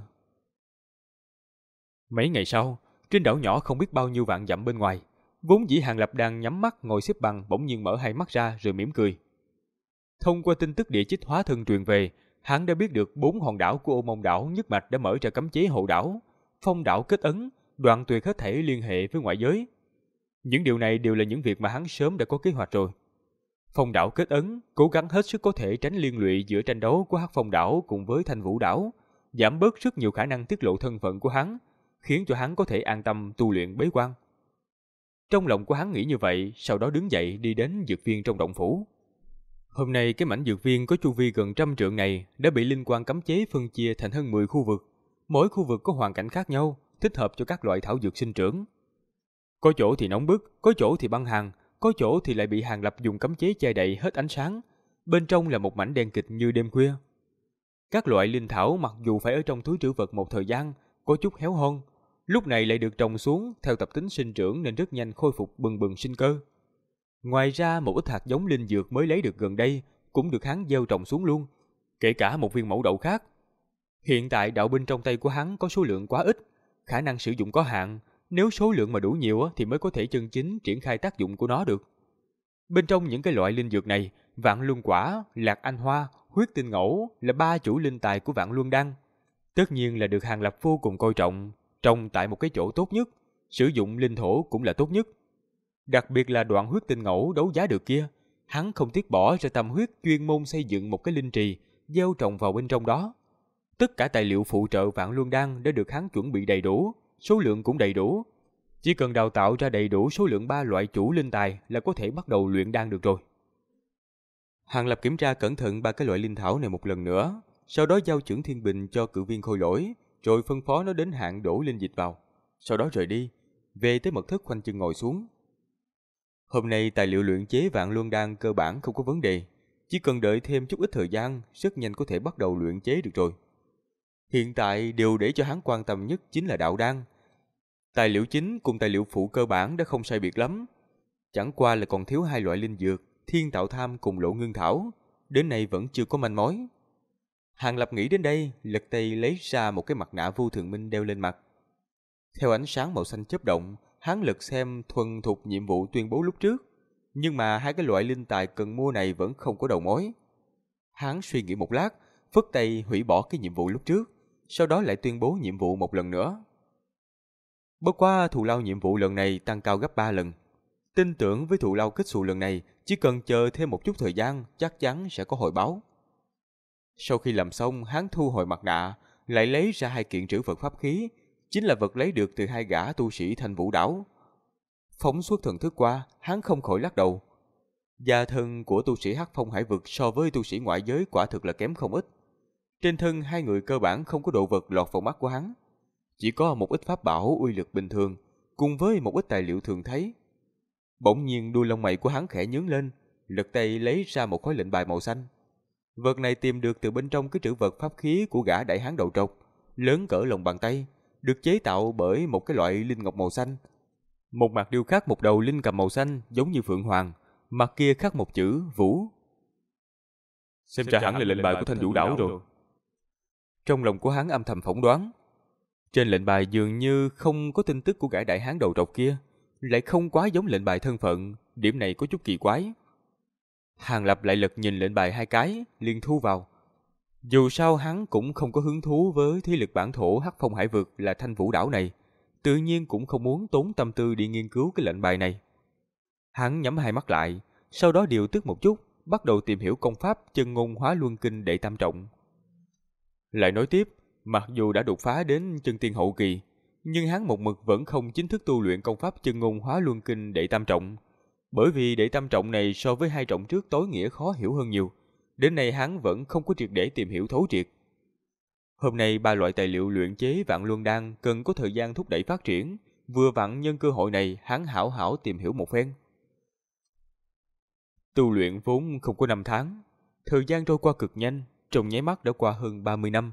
Mấy ngày sau, trên đảo nhỏ không biết bao nhiêu vạn dặm bên ngoài, vốn dĩ Hàng Lập đang nhắm mắt ngồi xếp bằng bỗng nhiên mở hai mắt ra rồi mỉm cười. Thông qua tin tức địa chích hóa thân truyền về, hắn đã biết được 4 hòn đảo của Ô Môn đảo nhất mạch đã mở ra cấm chế hộ đảo, phong đảo kết ấn, đoạn tuyệt hết thể liên hệ với ngoại giới. Những điều này đều là những việc mà hắn sớm đã có kế hoạch rồi. Phong đảo kết ấn, cố gắng hết sức có thể tránh liên lụy giữa tranh đấu của Hắc Phong đảo cùng với Thanh Vũ đảo, giảm bớt rất nhiều khả năng tiết lộ thân phận của hắn, khiến cho hắn có thể an tâm tu luyện bế quan. Trong lòng của hắn nghĩ như vậy, sau đó đứng dậy đi đến dược viên trong động phủ. Hôm nay cái mảnh dược viên có chu vi gần 100 trượng này đã bị linh quan cấm chế phân chia thành hơn 10 khu vực. Mỗi khu vực có hoàn cảnh khác nhau, thích hợp cho các loại thảo dược sinh trưởng. Có chỗ thì nóng bức, có chỗ thì băng hàn, có chỗ thì lại bị Hàng Lập dùng cấm chế che đậy hết ánh sáng. Bên trong là một mảnh đen kịt như đêm khuya. Các loại linh thảo mặc dù phải ở trong túi trữ vật một thời gian, có chút héo hon, lúc này lại được trồng xuống theo tập tính sinh trưởng nên rất nhanh khôi phục bừng bừng sinh cơ. Ngoài ra một ít hạt giống linh dược mới lấy được gần đây cũng được hắn gieo trồng xuống luôn, kể cả một viên mẫu đậu khác. Hiện tại đạo binh trong tay của hắn có số lượng quá ít, khả năng sử dụng có hạn, nếu số lượng mà đủ nhiều thì mới có thể chân chính triển khai tác dụng của nó được. Bên trong những cái loại linh dược này, Vạn Luân Quả, Lạc Anh Hoa, Huyết Tinh Ngẫu là 3 chủ linh tài của Vạn Luân Đan. Tất nhiên là được Hàng Lập vô cùng coi trọng, trồng tại một cái chỗ tốt nhất, sử dụng linh thổ cũng là tốt nhất. Đặc biệt là đoạn Huyết Tinh Ngẫu đấu giá được kia, hắn không tiếc bỏ ra tâm huyết chuyên môn xây dựng một cái linh trì, gieo trồng vào bên trong đó. Tất cả tài liệu phụ trợ Vạn Luân Đan đã được hắn chuẩn bị đầy đủ, số lượng cũng đầy đủ. Chỉ cần đào tạo ra đầy đủ số lượng 3 loại chủ linh tài là có thể bắt đầu luyện đan được rồi. Hàng Lập kiểm tra cẩn thận 3 cái loại linh thảo này một lần nữa, sau đó giao chưởng thiên bình cho cự viên khôi lỗi, rồi phân phó nó đến hạn đổ linh dịch vào. Sau đó rời đi, về tới mật thất khoanh chân ngồi xuống. Hôm nay tài liệu luyện chế Vạn Luân Đan cơ bản không có vấn đề, chỉ cần đợi thêm chút ít thời gian, rất nhanh có thể bắt đầu luyện chế được rồi. Hiện tại điều để cho hắn quan tâm nhất chính là đạo đan. Tài liệu chính cùng tài liệu phụ cơ bản đã không sai biệt lắm, chẳng qua là còn thiếu 2 loại linh dược, Thiên Tạo Tham cùng Lộ Ngưng Thảo, đến nay vẫn chưa có manh mối. Hàng Lập nghĩ đến đây, lật tay lấy ra một cái mặt nạ vô thượng minh đeo lên mặt. Theo ánh sáng màu xanh chớp động, hắn lật xem thuần thục nhiệm vụ tuyên bố lúc trước, nhưng mà 2 cái loại linh tài cần mua này vẫn không có đầu mối. Hắn suy nghĩ một lát, phất tay hủy bỏ cái nhiệm vụ lúc trước, sau đó lại tuyên bố nhiệm vụ một lần nữa. Bất quá thù lao nhiệm vụ lần này tăng cao gấp 3 lần. Tin tưởng với thù lao kết xù lần này, chỉ cần chờ thêm một chút thời gian, chắc chắn sẽ có hồi báo. Sau khi làm xong, hắn thu hồi mặt nạ, lại lấy ra 2 kiện trữ vật pháp khí, chính là vật lấy được từ 2 gã tu sĩ Thanh Vũ đảo. Phóng xuất thần thức qua, hắn không khỏi lắc đầu. Gia thân của tu sĩ Hắc Phong Hải vực so với tu sĩ ngoại giới quả thực là kém không ít. Trên thân 2 người cơ bản không có đồ vật lọt vào mắt của hắn, chỉ có một ít pháp bảo uy lực bình thường, cùng với một ít tài liệu thường thấy. Bỗng nhiên đuôi lông mày của hắn khẽ nhướng lên, lật tay lấy ra một khối lệnh bài màu xanh. Vật này tìm được từ bên trong cái trữ vật pháp khí của gã đại hán đầu trọc, lớn cỡ lòng bàn tay, được chế tạo bởi một cái loại linh ngọc màu xanh. Một mặt điêu khắc một đầu linh cầm màu xanh giống như phượng hoàng, mặt kia khắc một chữ Vũ. Xem ra hẳn là lệnh bài của Thanh Vũ đảo rồi. Trong lòng của hắn âm thầm phỏng đoán. Trên lệnh bài dường như không có tin tức của gã đại hán đầu trọc kia, lại không quá giống lệnh bài thân phận, điểm này có chút kỳ quái. Hàng Lập lại lật nhìn lệnh bài 2 cái, liền thu vào. Dù sao hắn cũng không có hứng thú với thế lực bản thổ Hắc Phong Hải Vực là Thanh Vũ Đảo này, tự nhiên cũng không muốn tốn tâm tư đi nghiên cứu cái lệnh bài này. Hắn nhắm hai mắt lại, sau đó điều tức một chút, bắt đầu tìm hiểu công pháp Chân Ngôn Hóa Luân Kinh đệ tam trọng. Lại nói tiếp, mặc dù đã đột phá đến chân tiên hậu kỳ, nhưng hắn một mực vẫn không chính thức tu luyện công pháp Chân Ngôn Hóa Luân Kinh đệ tam trọng, bởi vì đệ tam trọng này so với 2 trọng trước tối nghĩa khó hiểu hơn nhiều. Đến nay hắn vẫn không có triệt để tìm hiểu thấu triệt. Hôm nay 3 loại tài liệu luyện chế Vạn Luân Đan cần có thời gian thúc đẩy phát triển, vừa vặn nhân cơ hội này hắn hảo hảo tìm hiểu một phen. Tu luyện vốn không có 5 tháng, thời gian trôi qua cực nhanh, trong nháy mắt đã qua hơn 30 năm.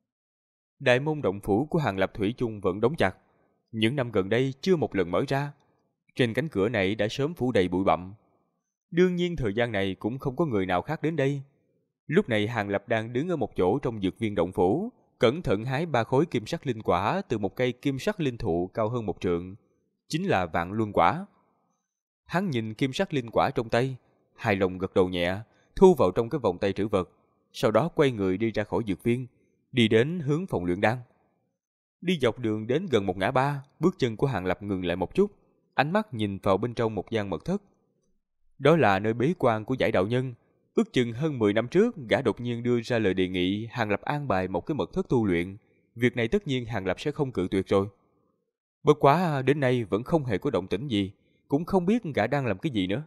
Đại môn động phủ của Hàng Lập thủy chung vẫn đóng chặt, những năm gần đây chưa một lần mở ra. Trên cánh cửa này đã sớm phủ đầy bụi bặm. Đương nhiên thời gian này cũng không có người nào khác đến đây. Lúc này Hàng Lập đang đứng ở một chỗ trong dược viên động phủ, cẩn thận hái 3 khối kim sắc linh quả từ một cây kim sắc linh thụ cao hơn 1 trượng, chính là Vạn Luân Quả. Hắn nhìn kim sắc linh quả trong tay, hài lòng gật đầu nhẹ, thu vào trong cái vòng tay trữ vật, sau đó quay người đi ra khỏi dược viên, đi đến hướng phòng luyện đan. Đi dọc đường đến gần một ngã ba, bước chân của Hàng Lập ngừng lại một chút, ánh mắt nhìn vào bên trong một gian mật thất. Đó là nơi bế quan của Giải đạo nhân. Ước chừng hơn 10 năm trước, gã đột nhiên đưa ra lời đề nghị Hàng Lập an bài một cái mật thất tu luyện. Việc này tất nhiên Hàng Lập sẽ không cự tuyệt rồi. Bất quá đến nay vẫn không hề có động tĩnh gì, cũng không biết gã đang làm cái gì nữa.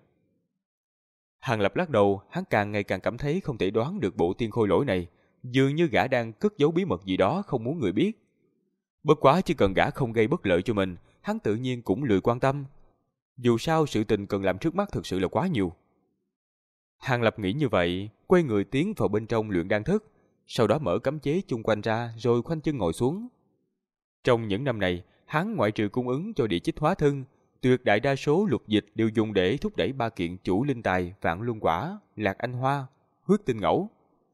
Hàng Lập lắc đầu, hắn càng ngày càng cảm thấy không thể đoán được bộ tiên khôi lỗi này, dường như gã đang cất giấu bí mật gì đó không muốn người biết. Bất quá chỉ cần gã không gây bất lợi cho mình, hắn tự nhiên cũng lười quan tâm. Dù sao sự tình cần làm trước mắt thực sự là quá nhiều. Hàng Lập nghĩ như vậy, quay người tiến vào bên trong luyện đan thất, sau đó mở cấm chế chung quanh ra rồi khoanh chân ngồi xuống. Trong những năm này, hắn ngoại trừ cung ứng cho địa chích hóa thân, tuyệt đại đa số lục dịch đều dùng để thúc đẩy 3 kiện chủ linh tài Vạn Luân Quả, Lạc Anh Hoa, Huyết Tinh Ngẫu.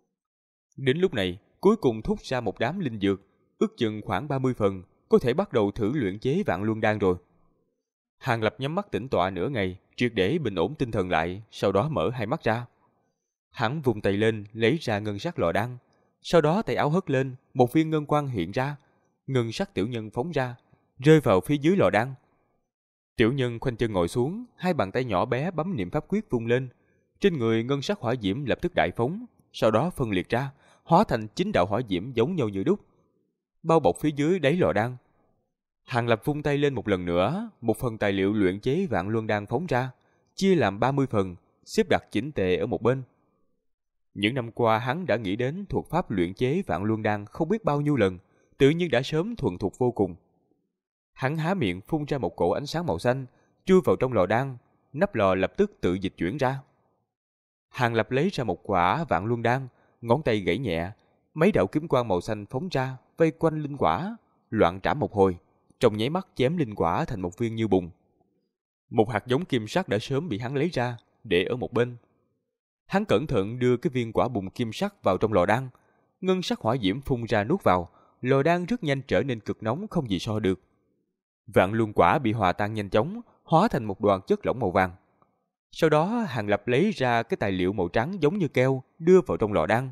Đến lúc này, cuối cùng thúc ra một đám linh dược, ước chừng khoảng 30 phần, có thể bắt đầu thử luyện chế Vạn Luân Đan rồi. Hàng Lập nhắm mắt tĩnh tọa nửa ngày, triệt để bình ổn tinh thần lại, sau đó mở hai mắt ra. Hắn vùng tay lên, lấy ra ngân sắc lò đan, sau đó tay áo hất lên, một viên ngân quang hiện ra, ngân sắc tiểu nhân phóng ra, rơi vào phía dưới lò đan. Tiểu nhân khoanh chân ngồi xuống, 2 bàn tay nhỏ bé bấm niệm pháp quyết vung lên, trên người ngân sắc hỏa diễm lập tức đại phóng, sau đó phân liệt ra, hóa thành 9 đạo hỏa diễm giống nhau như đúc, bao bọc phía dưới đáy lò đan. Hàng Lập vung tay lên một lần nữa, một phần tài liệu luyện chế Vạn Luân Đan phóng ra, chia làm 30 phần, xếp đặt chỉnh tề ở một bên. Những năm qua hắn đã nghĩ đến thuật pháp luyện chế Vạn Luân Đan không biết bao nhiêu lần, tự nhiên đã sớm thuần thục vô cùng. Hắn há miệng phun ra một cỗ ánh sáng màu xanh, chui vào trong lò đan, nắp lò lập tức tự dịch chuyển ra. Hàng Lập lấy ra một quả Vạn Luân Đan, ngón tay gãy nhẹ, mấy đạo kiếm quang màu xanh phóng ra, vây quanh linh quả, loạn trảm một hồi, trong nháy mắt chém linh quả thành một viên như bùn. Một hạt giống kim sắc đã sớm bị hắn lấy ra, để ở một bên. Hắn cẩn thận đưa cái viên quả bùn kim sắc vào trong lò đan, ngân sắc hỏa diễm phun ra nuốt vào, lò đan rất nhanh trở nên cực nóng không gì so được. Vạn Luân Quả bị hòa tan nhanh chóng, hóa thành một đoàn chất lỏng màu vàng. Sau đó Hàng Lập lấy ra cái tài liệu màu trắng giống như keo, đưa vào trong lò đan.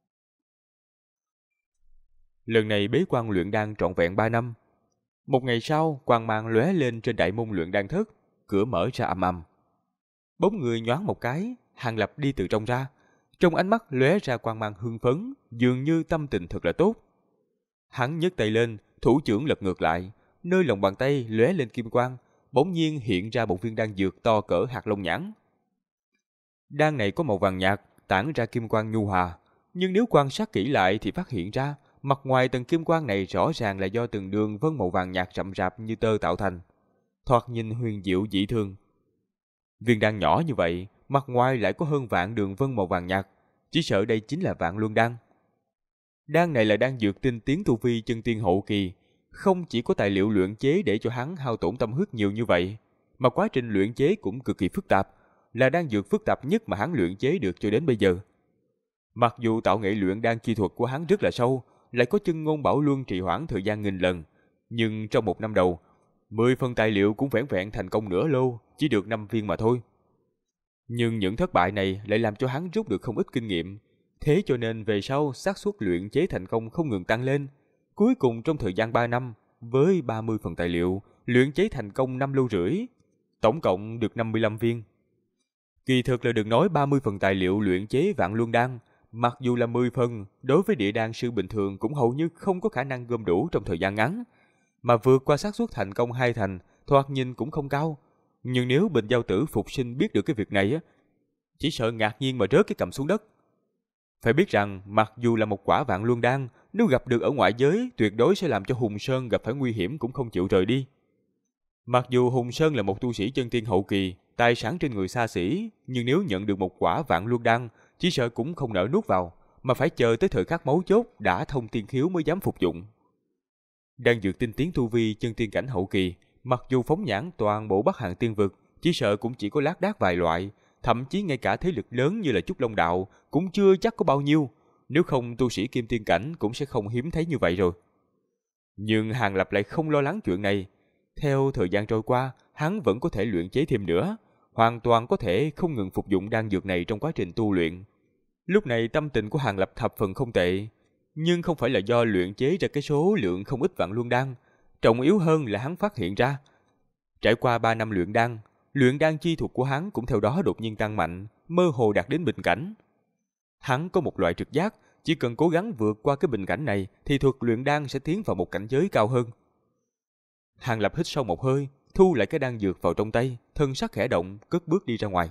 Lần này bế quan luyện đan trọn vẹn 3 năm. Một ngày sau, quang mang lóe lên trên đại môn luyện đan thất, cửa mở ra ầm ầm. Bóng người nhoáng một cái, Hàng Lập đi từ trong ra, trong ánh mắt lóe ra quang mang hưng phấn, dường như tâm tình thật là tốt. Hắn nhấc tay lên, thủ trưởng lật ngược lại, nơi lòng bàn tay lóe lên kim quang, bỗng nhiên hiện ra một viên đan dược to cỡ hạt long nhãn. Đan này có màu vàng nhạt, tản ra kim quang nhu hòa, nhưng nếu quan sát kỹ lại thì phát hiện ra, mặt ngoài tầng kim quang này rõ ràng là do từng đường vân màu vàng nhạt rậm rạp như tơ tạo thành, thoạt nhìn huyền diệu dị thường. Viên đan nhỏ như vậy, mặt ngoài lại có hơn vạn đường vân màu vàng nhạt, chỉ sợ đây chính là Vạn Luân Đan. Đan này là đan dược tinh tiến tu vi chân tiên hậu kỳ, không chỉ có tài liệu luyện chế để cho hắn hao tổn tâm huyết nhiều như vậy, mà quá trình luyện chế cũng cực kỳ phức tạp, là đan dược phức tạp nhất mà hắn luyện chế được cho đến bây giờ. Mặc dù tạo nghệ luyện đan chi thuật của hắn rất là sâu, lại có chân ngôn bảo luân trì hoãn thời gian nghìn lần, nhưng trong một năm đầu, 10 phần tài liệu cũng vẻn vẹn thành công nửa lô, chỉ được 5 viên mà thôi. Nhưng những thất bại này lại làm cho hắn rút được không ít kinh nghiệm, thế cho nên về sau xác suất luyện chế thành công không ngừng tăng lên. Cuối cùng trong thời gian 3 năm, với 30 phần tài liệu, luyện chế thành công 5 lô rưỡi, tổng cộng được 55 viên. Kỳ thực là được nói 30 phần tài liệu luyện chế Vạn Luân Đan, mặc dù là 10 phần, đối với địa đan sư bình thường cũng hầu như không có khả năng gom đủ trong thời gian ngắn, mà vượt qua xác suất thành công 2 thành, thoạt nhìn cũng không cao. Nhưng nếu Bình Giao Tử phục sinh biết được cái việc này á, chỉ sợ ngạc nhiên mà rớt cái cầm xuống đất. Phải biết rằng, mặc dù là một quả Vạn Luân Đan, nếu gặp được ở ngoại giới, tuyệt đối sẽ làm cho Hùng Sơn gặp phải nguy hiểm cũng không chịu rời đi. Mặc dù Hùng Sơn là một tu sĩ chân tiên hậu kỳ, tài sản trên người xa xỉ, nhưng nếu nhận được một quả Vạn Luân Đan, chỉ sợ cũng không nỡ nuốt vào, mà phải chờ tới thời khắc mấu chốt đã thông tiên khiếu mới dám phục dụng. Đang dược tinh tiến tu vi chân tiên cảnh hậu kỳ, mặc dù phóng nhãn toàn bộ Bắc Hàn tiên vực, chỉ sợ cũng chỉ có lác đác vài loại, thậm chí ngay cả thế lực lớn như là Trúc Long Đạo cũng chưa chắc có bao nhiêu, nếu không tu sĩ kim tiên cảnh cũng sẽ không hiếm thấy như vậy rồi. Nhưng Hàng Lập lại không lo lắng chuyện này. Theo thời gian trôi qua, hắn vẫn có thể luyện chế thêm nữa, hoàn toàn có thể không ngừng phục dụng đan dược này trong quá trình tu luyện. Lúc này tâm tình của Hàng Lập thập phần không tệ, nhưng không phải là do luyện chế ra cái số lượng không ít Vạn Luân Đan, trọng yếu hơn là hắn phát hiện ra. Trải qua 3 năm luyện đan chi thuật của hắn cũng theo đó đột nhiên tăng mạnh, mơ hồ đạt đến bình cảnh. Hắn có một loại trực giác, chỉ cần cố gắng vượt qua cái bình cảnh này thì thuật luyện đan sẽ tiến vào một cảnh giới cao hơn. Hàng Lập hít sâu một hơi, thu lại cái đan dược vào trong tay, thân sắc khẽ động, cất bước đi ra ngoài.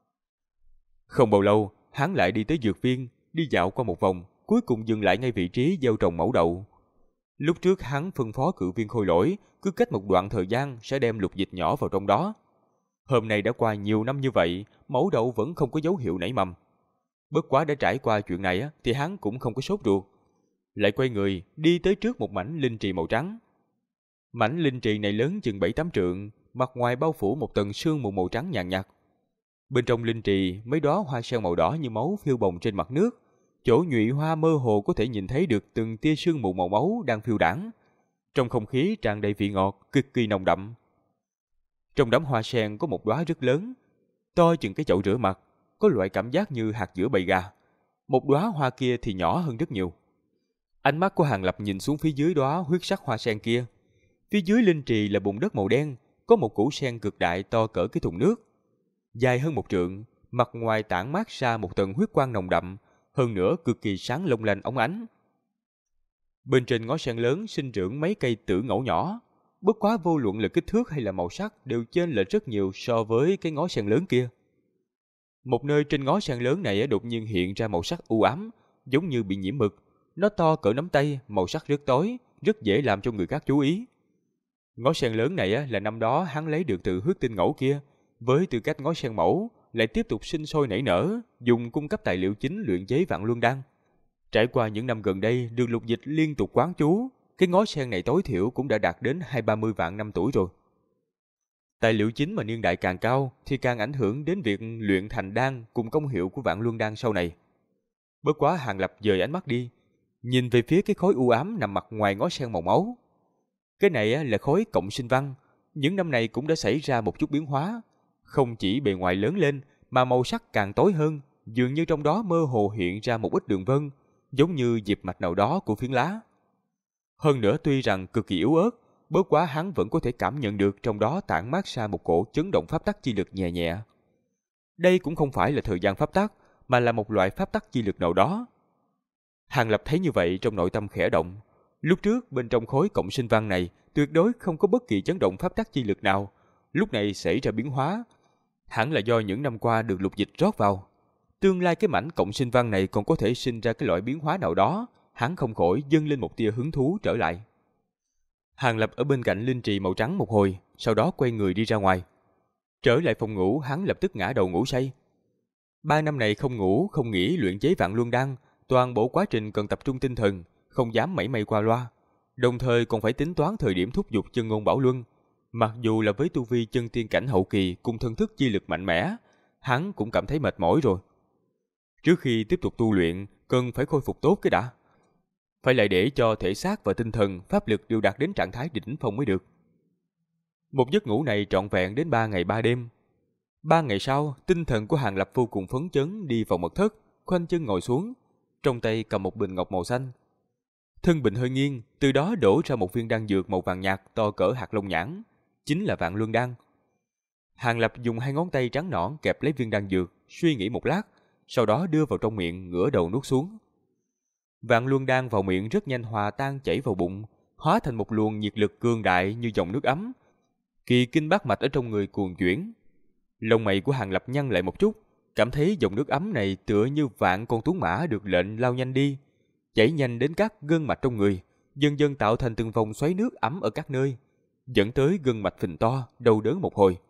Không bao lâu, hắn lại đi tới dược viên, đi dạo qua một vòng, cuối cùng dừng lại ngay vị trí gieo trồng mẫu đậu. Lúc trước hắn phân phó cự viên Khôi Lỗi, cứ cách một đoạn thời gian sẽ đem lục dịch nhỏ vào trong đó. Hôm nay đã qua nhiều năm như vậy, mẫu đậu vẫn không có dấu hiệu nảy mầm. Bất quá đã trải qua chuyện này thì hắn cũng không có sốt ruột, lại quay người đi tới trước một mảnh linh trì màu trắng. Mảnh linh trì này lớn chừng 7-8 trượng, mặt ngoài bao phủ một tầng sương mù màu trắng nhàn nhạt. Bên trong linh trì, mấy đóa hoa sen màu đỏ như máu phiêu bồng trên mặt nước. Chỗ nhụy hoa mơ hồ có thể nhìn thấy được từng tia sương mù màu máu đang phiêu đãng. Trong không khí tràn đầy vị ngọt, cực kỳ nồng đậm. Trong đám hoa sen có một đóa rất lớn, to chừng cái chậu rửa mặt, có loại cảm giác như hạt giữa bầy gà. Một đóa hoa kia thì nhỏ hơn rất nhiều. Ánh mắt của Hàng Lập nhìn xuống phía dưới đóa huyết sắc hoa sen kia. Phía dưới linh trì là bùn đất màu đen, có một củ sen cực đại to cỡ cái thùng nước, dài hơn 1 trượng, mặt ngoài tản mát ra một tầng huyết quang nồng đậm, hơn nữa cực kỳ sáng long lanh óng ánh. Bên trên ngó sen lớn sinh trưởng mấy cây tử ngẫu nhỏ, bất quá vô luận là kích thước hay là màu sắc đều chênh lệch rất nhiều so với cái ngó sen lớn kia. Một nơi trên ngó sen lớn này đột nhiên hiện ra màu sắc u ám, giống như bị nhiễm mực. Nó to cỡ nắm tay, màu sắc rất tối, rất dễ làm cho người khác chú ý. Ngó sen lớn này là năm đó hắn lấy được từ huyết tinh ngẫu kia, với tư cách ngó sen mẫu, lại tiếp tục sinh sôi nảy nở, dùng cung cấp tài liệu chính luyện chế Vạn Luân Đan. Trải qua những năm gần đây, được lục dịch liên tục quán chú, cái ngó sen này tối thiểu cũng đã đạt đến 20-30 vạn năm tuổi rồi. Tài liệu chính mà niên đại càng cao thì càng ảnh hưởng đến việc luyện thành đan cùng công hiệu của Vạn Luân Đan sau này. Bất quá Hàng Lập dời ánh mắt đi, nhìn về phía cái khối u ám nằm mặt ngoài ngó sen màu máu. Cái này là khối cộng sinh văn, những năm này cũng đã xảy ra một chút biến hóa, không chỉ bề ngoài lớn lên mà màu sắc càng tối hơn, dường như trong đó mơ hồ hiện ra một ít đường vân, giống như diệp mạch nào đó của phiến lá. Hơn nữa tuy rằng cực kỳ yếu ớt, bất quá hắn vẫn có thể cảm nhận được trong đó tản mát ra một cổ chấn động pháp tắc chi lực nhẹ nhẹ. Đây cũng không phải là thời gian pháp tắc, mà là một loại pháp tắc chi lực nào đó. Hàng Lập thấy như vậy trong nội tâm khẽ động. Lúc trước bên trong khối cộng sinh văn này tuyệt đối không có bất kỳ chấn động pháp tắc chi lực nào, lúc này xảy ra biến hóa, hẳn là do những năm qua được lục dịch rót vào. Tương lai cái mảnh cộng sinh văn này còn có thể sinh ra cái loại biến hóa nào đó, hắn không khỏi dâng lên một tia hứng thú trở lại. Hàng Lập ở bên cạnh linh trì màu trắng một hồi, sau đó quay người đi ra ngoài. Trở lại phòng ngủ, hắn lập tức ngã đầu ngủ say. 3 năm này không ngủ không nghỉ luyện chế Vạn Luân Đan, toàn bộ quá trình cần tập trung tinh thần, không dám mảy may qua loa, đồng thời còn phải tính toán thời điểm thúc giục chân ngôn bảo luân. Mặc dù là với tu vi chân tiên cảnh hậu kỳ cùng thân thức chi lực mạnh mẽ, hắn cũng cảm thấy mệt mỏi rồi. Trước khi tiếp tục tu luyện, cần phải khôi phục tốt cái đã. Phải lại để cho thể xác và tinh thần, pháp lực đều đạt đến trạng thái đỉnh phong mới được. Một giấc ngủ này trọn vẹn đến 3 ngày 3 đêm. 3 ngày sau, tinh thần của Hàng Lập vô cùng phấn chấn đi vào mật thất, khoanh chân ngồi xuống, trong tay cầm một bình ngọc màu xanh. Thân bình hơi nghiêng, từ đó đổ ra một viên đan dược màu vàng nhạt to cỡ hạt lông nhãn, chính là Vạn Luân đan. Hàng Lập dùng 2 ngón tay trắng nõn kẹp lấy viên đan dược, suy nghĩ một lát, sau đó đưa vào trong miệng, ngửa đầu nuốt xuống. Vạn Luân đan vào miệng rất nhanh hòa tan chảy vào bụng, hóa thành một luồng nhiệt lực cường đại như dòng nước ấm. Kỳ kinh bát mạch ở trong người cuồn chuyển. Lông mày của Hàng Lập nhăn lại một chút, cảm thấy dòng nước ấm này tựa như vạn con tuấn mã được lệnh lao nhanh đi, chảy nhanh đến các gân mạch trong người, dần dần tạo thành từng vòng xoáy nước ấm ở các nơi, dẫn tới gân mạch phình to, đau đớn một hồi.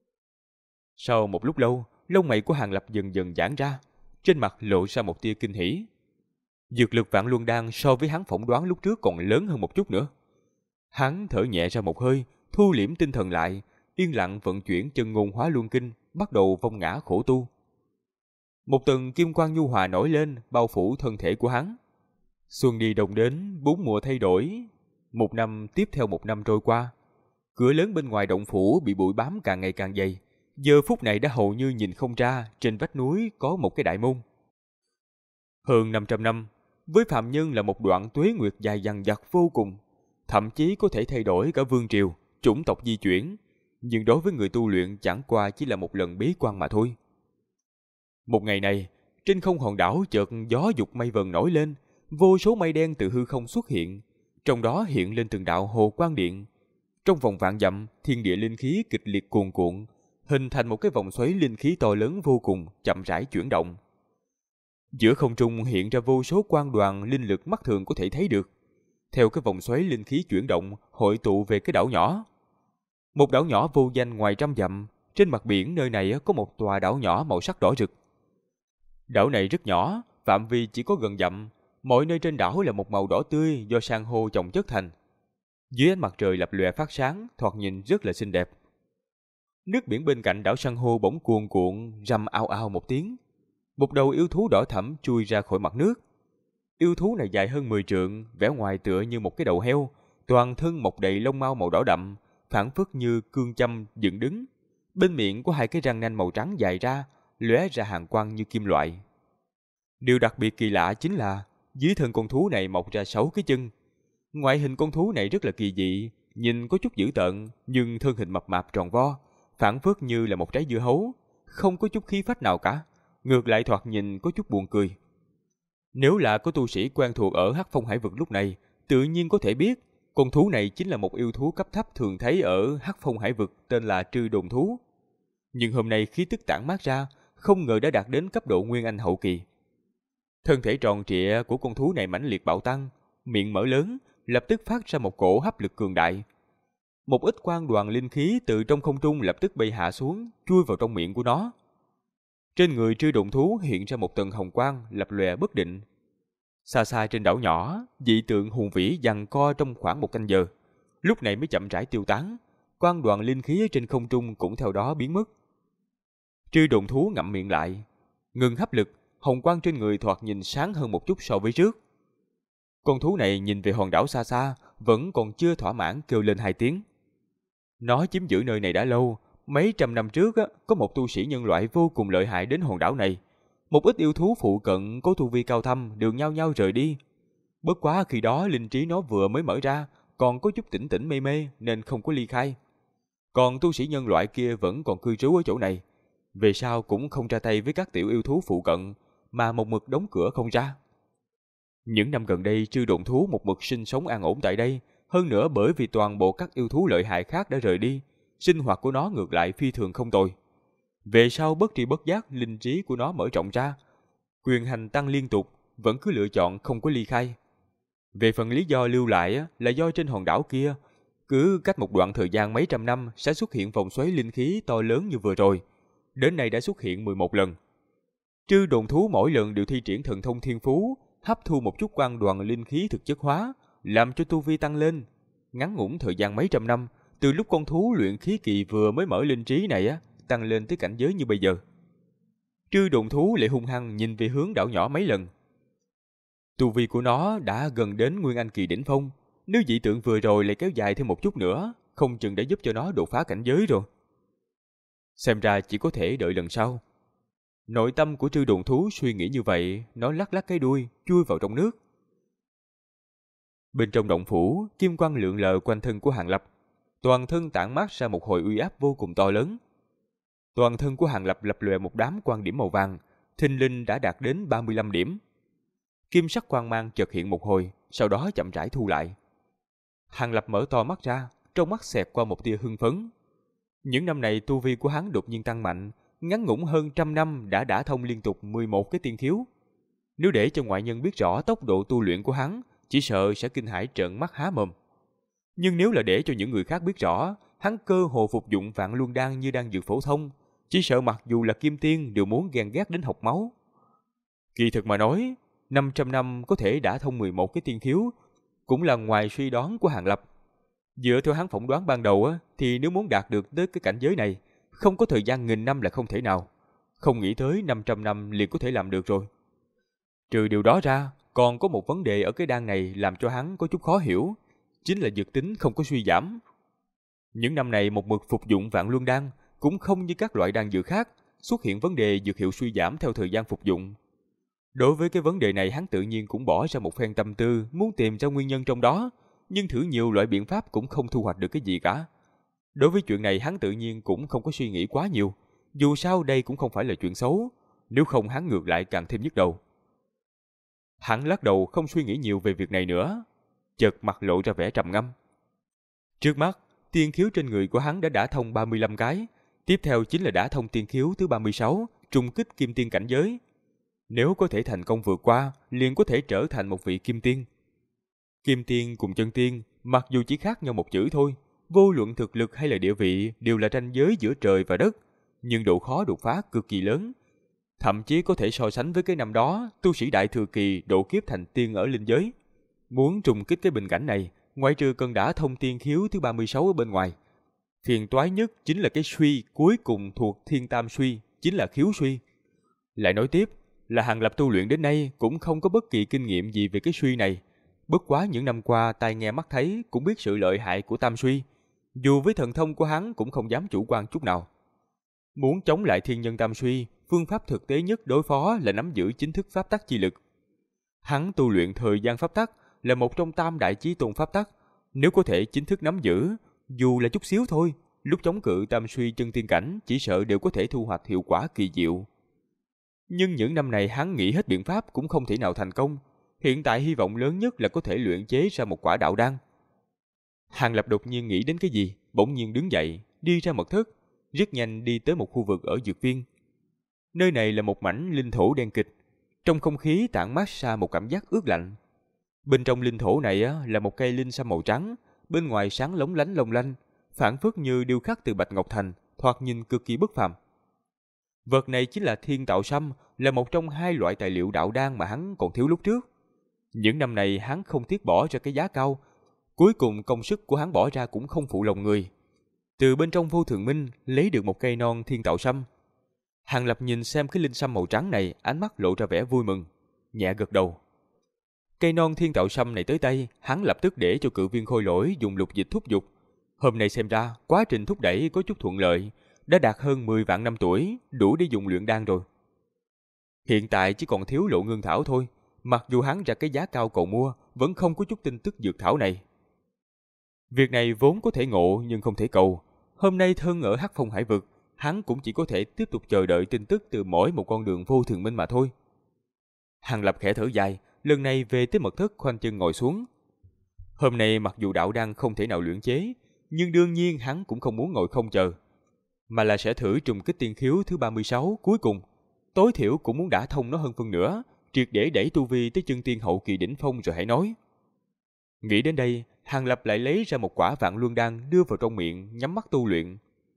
Sau một lúc lâu, lông mày của Hàng Lập dần dần giãn ra, trên mặt lộ ra một tia kinh hỉ. Dược lực Vạn Luân đan so với hắn phỏng đoán lúc trước còn lớn hơn một chút nữa. Hắn thở nhẹ ra một hơi, thu liễm tinh thần lại, yên lặng vận chuyển chân ngôn hóa luân kinh, bắt đầu vong ngã khổ tu. Một tầng kim quang nhu hòa nổi lên, bao phủ thân thể của hắn. Xuân đi đồng đến, 4 mùa thay đổi. Một năm tiếp theo một năm trôi qua. Cửa lớn bên ngoài động phủ bị bụi bám càng ngày càng dày. Giờ phút này đã hầu như nhìn không ra trên vách núi có một cái đại môn. Hơn 500 năm, với phạm nhân là một đoạn tuế nguyệt dài dằng dặc vô cùng, thậm chí có thể thay đổi cả vương triều, chủng tộc di chuyển, nhưng đối với người tu luyện chẳng qua chỉ là một lần bế quan mà thôi. Một ngày này, trên không hòn đảo chợt gió dục mây vần nổi lên, vô số mây đen từ hư không xuất hiện, trong đó hiện lên từng đạo hồ quang điện. Trong vòng vạn dặm, thiên địa linh khí kịch liệt cuồn cuộn, hình thành một cái vòng xoáy linh khí to lớn vô cùng, chậm rãi chuyển động. Giữa không trung hiện ra vô số quang đoàn linh lực mắt thường có thể thấy được. Theo cái vòng xoáy linh khí chuyển động, hội tụ về cái đảo nhỏ. Một đảo nhỏ vô danh ngoài trăm dặm, trên mặt biển nơi này có một tòa đảo nhỏ màu sắc đỏ rực. Đảo này rất nhỏ, phạm vi chỉ có gần dặm, mọi nơi trên đảo là một màu đỏ tươi do san hô chồng chất thành. Dưới ánh mặt trời lập lòe phát sáng, thoạt nhìn rất là xinh đẹp. Nước biển bên cạnh đảo san hô bỗng cuồn cuộn, rầm ao ao một tiếng. Một đầu yêu thú đỏ thẫm chui ra khỏi mặt nước. Yêu thú này dài hơn 10 trượng, vẻ ngoài tựa như một cái đầu heo, toàn thân mọc đầy lông mao màu đỏ đậm, phảng phất như cương châm dựng đứng. Bên miệng có 2 cái răng nanh màu trắng dài ra, lóe ra hàn quang như kim loại. Điều đặc biệt kỳ lạ chính là dưới thân con thú này mọc ra 6 cái chân. Ngoại hình con thú này rất là kỳ dị, nhìn có chút dữ tợn, nhưng thân hình mập mạp tròn vo, phảng phất như là một trái dưa hấu, không có chút khí phách nào cả, ngược lại thoạt nhìn có chút buồn cười. Nếu là có tu sĩ quen thuộc ở Hắc Phong Hải vực lúc này, tự nhiên có thể biết, con thú này chính là một yêu thú cấp thấp thường thấy ở Hắc Phong Hải vực tên là Trư Đồn thú. Nhưng hôm nay khí tức tản mát ra, không ngờ đã đạt đến cấp độ Nguyên Anh hậu kỳ. Thân thể tròn trịa của con thú này mãnh liệt bạo tăng, miệng mở lớn, lập tức phát ra một cổ hấp lực cường đại. Một ít quang đoàn linh khí từ trong không trung lập tức bay hạ xuống, chui vào trong miệng của nó. Trên người Trư Đồn thú hiện ra một tầng hồng quang lập lòe bất định. Xa xa trên đảo nhỏ, dị tượng hùng vĩ giằng co trong khoảng 1 canh giờ, lúc này mới chậm rãi tiêu tán, quang đoàn linh khí trên không trung cũng theo đó biến mất. Trư Đồn thú ngậm miệng lại, ngừng hấp lực, hồng quang trên người thoạt nhìn sáng hơn một chút so với trước. Con thú này nhìn về hòn đảo xa xa, vẫn còn chưa thỏa mãn kêu lên 2 tiếng. Nó chiếm giữ nơi này đã lâu, mấy trăm năm trước có một tu sĩ nhân loại vô cùng lợi hại đến hòn đảo này. Một ít yêu thú phụ cận có tu vi cao thâm đều nhao nhao rời đi. Bất quá khi đó linh trí nó vừa mới mở ra, còn có chút tỉnh tỉnh mê mê nên không có ly khai. Còn tu sĩ nhân loại kia vẫn còn cư trú ở chỗ này. Về sau cũng không ra tay với các tiểu yêu thú phụ cận, mà một mực đóng cửa không ra. Những năm gần đây Trư Đồn thú một mực sinh sống an ổn tại đây, hơn nữa bởi vì toàn bộ các yêu thú lợi hại khác đã rời đi, sinh hoạt của nó ngược lại phi thường không tồi. Về sau bất tri bất giác linh trí của nó mở rộng ra, quyền hành tăng liên tục, vẫn cứ lựa chọn không có ly khai. Về phần lý do lưu lại là do trên hòn đảo kia, cứ cách một đoạn thời gian mấy trăm năm sẽ xuất hiện vòng xoáy linh khí to lớn như vừa rồi, đến nay đã xuất hiện 11 lần. Trư Đồn thú mỗi lần đều thi triển thần thông thiên phú, hấp thu một chút quang đoàn linh khí thực chất hóa, làm cho tu vi tăng lên. Ngắn ngủn thời gian mấy trăm năm, từ lúc con thú luyện khí kỳ vừa mới mở linh trí này tăng lên tới cảnh giới như bây giờ. Trư Đồn thú lại hung hăng nhìn về hướng đảo nhỏ mấy lần. Tu vi của nó đã gần đến Nguyên Anh kỳ đỉnh phong, nếu dị tượng vừa rồi lại kéo dài thêm một chút nữa, không chừng đã giúp cho nó đột phá cảnh giới rồi. Xem ra chỉ có thể đợi lần sau. Nội tâm của Trư Đồn Thú suy nghĩ như vậy, nó lắc lắc cái đuôi, chui vào trong nước. Bên trong động phủ, kim quang lượn lờ quanh thân của Hàng Lập. Toàn thân tản mát ra một hồi uy áp vô cùng to lớn. Toàn thân của Hàng Lập lập lòe một đám quang điểm màu vàng, thình lình đã đạt đến 35 điểm. Kim sắc quang mang chợt hiện một hồi, sau đó chậm rãi thu lại. Hàng Lập mở to mắt ra, trong mắt xẹt qua một tia hưng phấn. Những năm này tu vi của hắn đột nhiên tăng mạnh, ngắn ngủn hơn 100 năm đã đả thông liên tục 11 cái tiên khiếu. Nếu để cho ngoại nhân biết rõ tốc độ tu luyện của hắn, chỉ sợ sẽ kinh hãi trợn mắt há mồm. Nhưng nếu là để cho những người khác biết rõ, hắn cơ hồ phục dụng Vạn Luân Đan như đan dược phổ thông, chỉ sợ mặc dù là kim tiên đều muốn ghen ghét đến học máu. Kỳ thực mà nói, 500 năm có thể đả thông 11 cái tiên khiếu, cũng là ngoài suy đoán của Hàng Lập. Dựa theo hắn phỏng đoán ban đầu thì nếu muốn đạt được tới cái cảnh giới này, không có thời gian 1000 năm là không thể nào. Không nghĩ tới 500 năm liền có thể làm được rồi. Trừ điều đó ra, còn có một vấn đề ở cái đan này làm cho hắn có chút khó hiểu, chính là dược tính không có suy giảm. Những năm này một mực phục dụng Vạn Luân Đan cũng không như các loại đan dược khác, xuất hiện vấn đề dược hiệu suy giảm theo thời gian phục dụng. Đối với cái vấn đề này hắn tự nhiên cũng bỏ ra một phen tâm tư muốn tìm ra nguyên nhân trong đó, nhưng thử nhiều loại biện pháp cũng không thu hoạch được cái gì cả. Đối với chuyện này hắn tự nhiên cũng không có suy nghĩ quá nhiều, dù sao đây cũng không phải là chuyện xấu, nếu không hắn ngược lại càng thêm nhức đầu. Hắn lắc đầu không suy nghĩ nhiều về việc này nữa, chợt mặt lộ ra vẻ trầm ngâm. Trước mắt, tiên khiếu trên người của hắn đã đả thông 35 cái, tiếp theo chính là đả thông tiên khiếu thứ 36, trùng kích kim tiên cảnh giới. Nếu có thể thành công vượt qua, liền có thể trở thành một vị kim tiên. Kim tiên cùng chân tiên, mặc dù chỉ khác nhau một chữ thôi, vô luận thực lực hay là địa vị đều là ranh giới giữa trời và đất, nhưng độ khó đột phá cực kỳ lớn. Thậm chí có thể so sánh với cái năm đó, tu sĩ đại thừa kỳ độ kiếp thành tiên ở linh giới. Muốn trùng kích cái bình cảnh này, ngoại trừ cần đả thông tiên khiếu thứ 36 ở bên ngoài. Phiền toái nhất chính là cái suy cuối cùng thuộc thiên tam suy, chính là khiếu suy. Lại nói tiếp, là Hàng Lập tu luyện đến nay cũng không có bất kỳ kinh nghiệm gì về cái suy này. Bất quá những năm qua tai nghe mắt thấy cũng biết sự lợi hại của tam suy. Dù với thần thông của hắn cũng không dám chủ quan chút nào. Muốn chống lại thiên nhân tam suy, phương pháp thực tế nhất đối phó là nắm giữ chính thức pháp tắc chi lực. Hắn tu luyện thời gian pháp tắc là một trong tam đại chí tôn pháp tắc. Nếu có thể chính thức nắm giữ, dù là chút xíu thôi, lúc chống cự tam suy chân tiên cảnh chỉ sợ đều có thể thu hoạch hiệu quả kỳ diệu. Nhưng những năm này hắn nghĩ hết biện pháp cũng không thể nào thành công. Hiện tại hy vọng lớn nhất là có thể luyện chế ra một quả đạo đan. Hàng Lập đột nhiên nghĩ đến cái gì, bỗng nhiên đứng dậy, đi ra mật thất, rất nhanh đi tới một khu vực ở dược viên. Nơi này là một mảnh linh thổ đen kịch, trong không khí tản mát ra một cảm giác ướt lạnh. Bên trong linh thổ này là một cây linh sâm màu trắng, bên ngoài sáng lóng lánh long lanh, phảng phất như điêu khắc từ bạch ngọc thành, thoạt nhìn cực kỳ bất phàm. Vật này chính là thiên tạo sâm, là một trong hai loại tài liệu đạo đan mà hắn còn thiếu lúc trước. Những năm này hắn không tiếc bỏ ra cái giá cao, cuối cùng công sức của hắn bỏ ra cũng không phụ lòng người. Từ bên trong Vô Thường Minh lấy được một cây non thiên tạo sâm. Hàng Lập nhìn xem cái linh sâm màu trắng này, ánh mắt lộ ra vẻ vui mừng, nhẹ gật đầu. Cây non thiên tạo sâm này tới tay, hắn lập tức để cho Cự Viên Khôi Lỗi dùng lục dịch thúc giục. Hôm nay xem ra quá trình thúc đẩy có chút thuận lợi, đã đạt hơn 10 vạn năm tuổi, đủ để dùng luyện đan rồi. Hiện tại chỉ còn thiếu Lộ Ngưng Thảo thôi, mặc dù hắn ra cái giá cao cầu mua, vẫn không có chút tin tức dược thảo này. Việc này vốn có thể ngộ nhưng không thể cầu. Hôm nay thân ở Hắc Phong Hải Vực, hắn cũng chỉ có thể tiếp tục chờ đợi tin tức từ mỗi một con đường Vô Thường Minh mà thôi. Hàng Lập khẽ thở dài, lần này về tới mật thất khoanh chân ngồi xuống. Hôm nay mặc dù đạo đan không thể nào luyện chế, nhưng đương nhiên hắn cũng không muốn ngồi không chờ, mà là sẽ thử trùng kích tiên khiếu thứ 36 cuối cùng. Tối thiểu cũng muốn đả thông nó hơn phân nửa, triệt để đẩy tu vi tới chân tiên hậu kỳ đỉnh phong rồi hãy nói. Nghĩ đến đây, Hàng Lập lại lấy ra một quả Vạn Luân Đan đưa vào trong miệng, nhắm mắt tu luyện.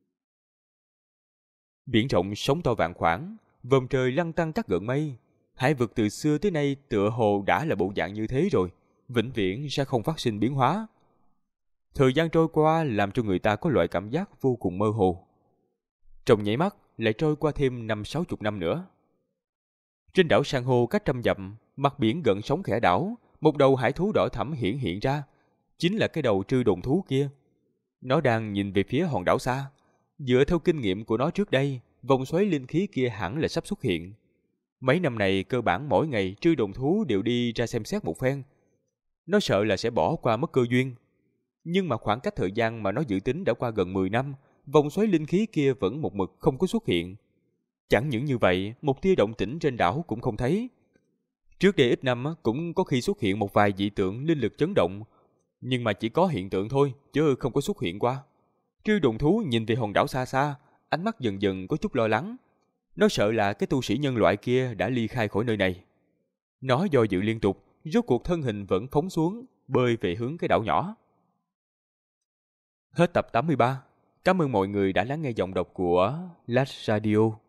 Biển rộng sóng to vạn khoảng, vòm trời lăn tăn các gợn mây. Hải vực từ xưa tới nay tựa hồ đã là bộ dạng như thế rồi, vĩnh viễn sẽ không phát sinh biến hóa. Thời gian trôi qua làm cho người ta có loại cảm giác vô cùng mơ hồ. Trong nháy mắt lại trôi qua thêm 50-60 năm nữa. Trên đảo san hô cách trăm dặm, mặt biển gợn sóng khẽ đảo, một đầu hải thú đỏ thẫm hiển hiện ra, chính là cái đầu Trư Đồn Thú kia. Nó đang nhìn về phía hòn đảo xa. Dựa theo kinh nghiệm của nó trước đây, vòng xoáy linh khí kia hẳn là sắp xuất hiện. Mấy năm này cơ bản mỗi ngày Trư Đồng Thú đều đi ra xem xét một phen. Nó sợ là sẽ bỏ qua mất cơ duyên. Nhưng mà khoảng cách thời gian mà nó dự tính đã qua gần 10 năm, vòng xoáy linh khí kia vẫn một mực không có xuất hiện. Chẳng những như vậy, một tia động tĩnh trên đảo cũng không thấy. Trước đây ít năm cũng có khi xuất hiện một vài dị tượng linh lực chấn động, nhưng mà chỉ có hiện tượng thôi, chứ không có xuất hiện qua. Trư Đồng Thú nhìn về hòn đảo xa xa, ánh mắt dần dần có chút lo lắng. Nó sợ là cái tu sĩ nhân loại kia đã ly khai khỏi nơi này. Nó do dự liên tục, rốt cuộc thân hình vẫn phóng xuống, bơi về hướng cái đảo nhỏ. Hết tập 83. Cảm ơn mọi người đã lắng nghe giọng đọc của Last Radio.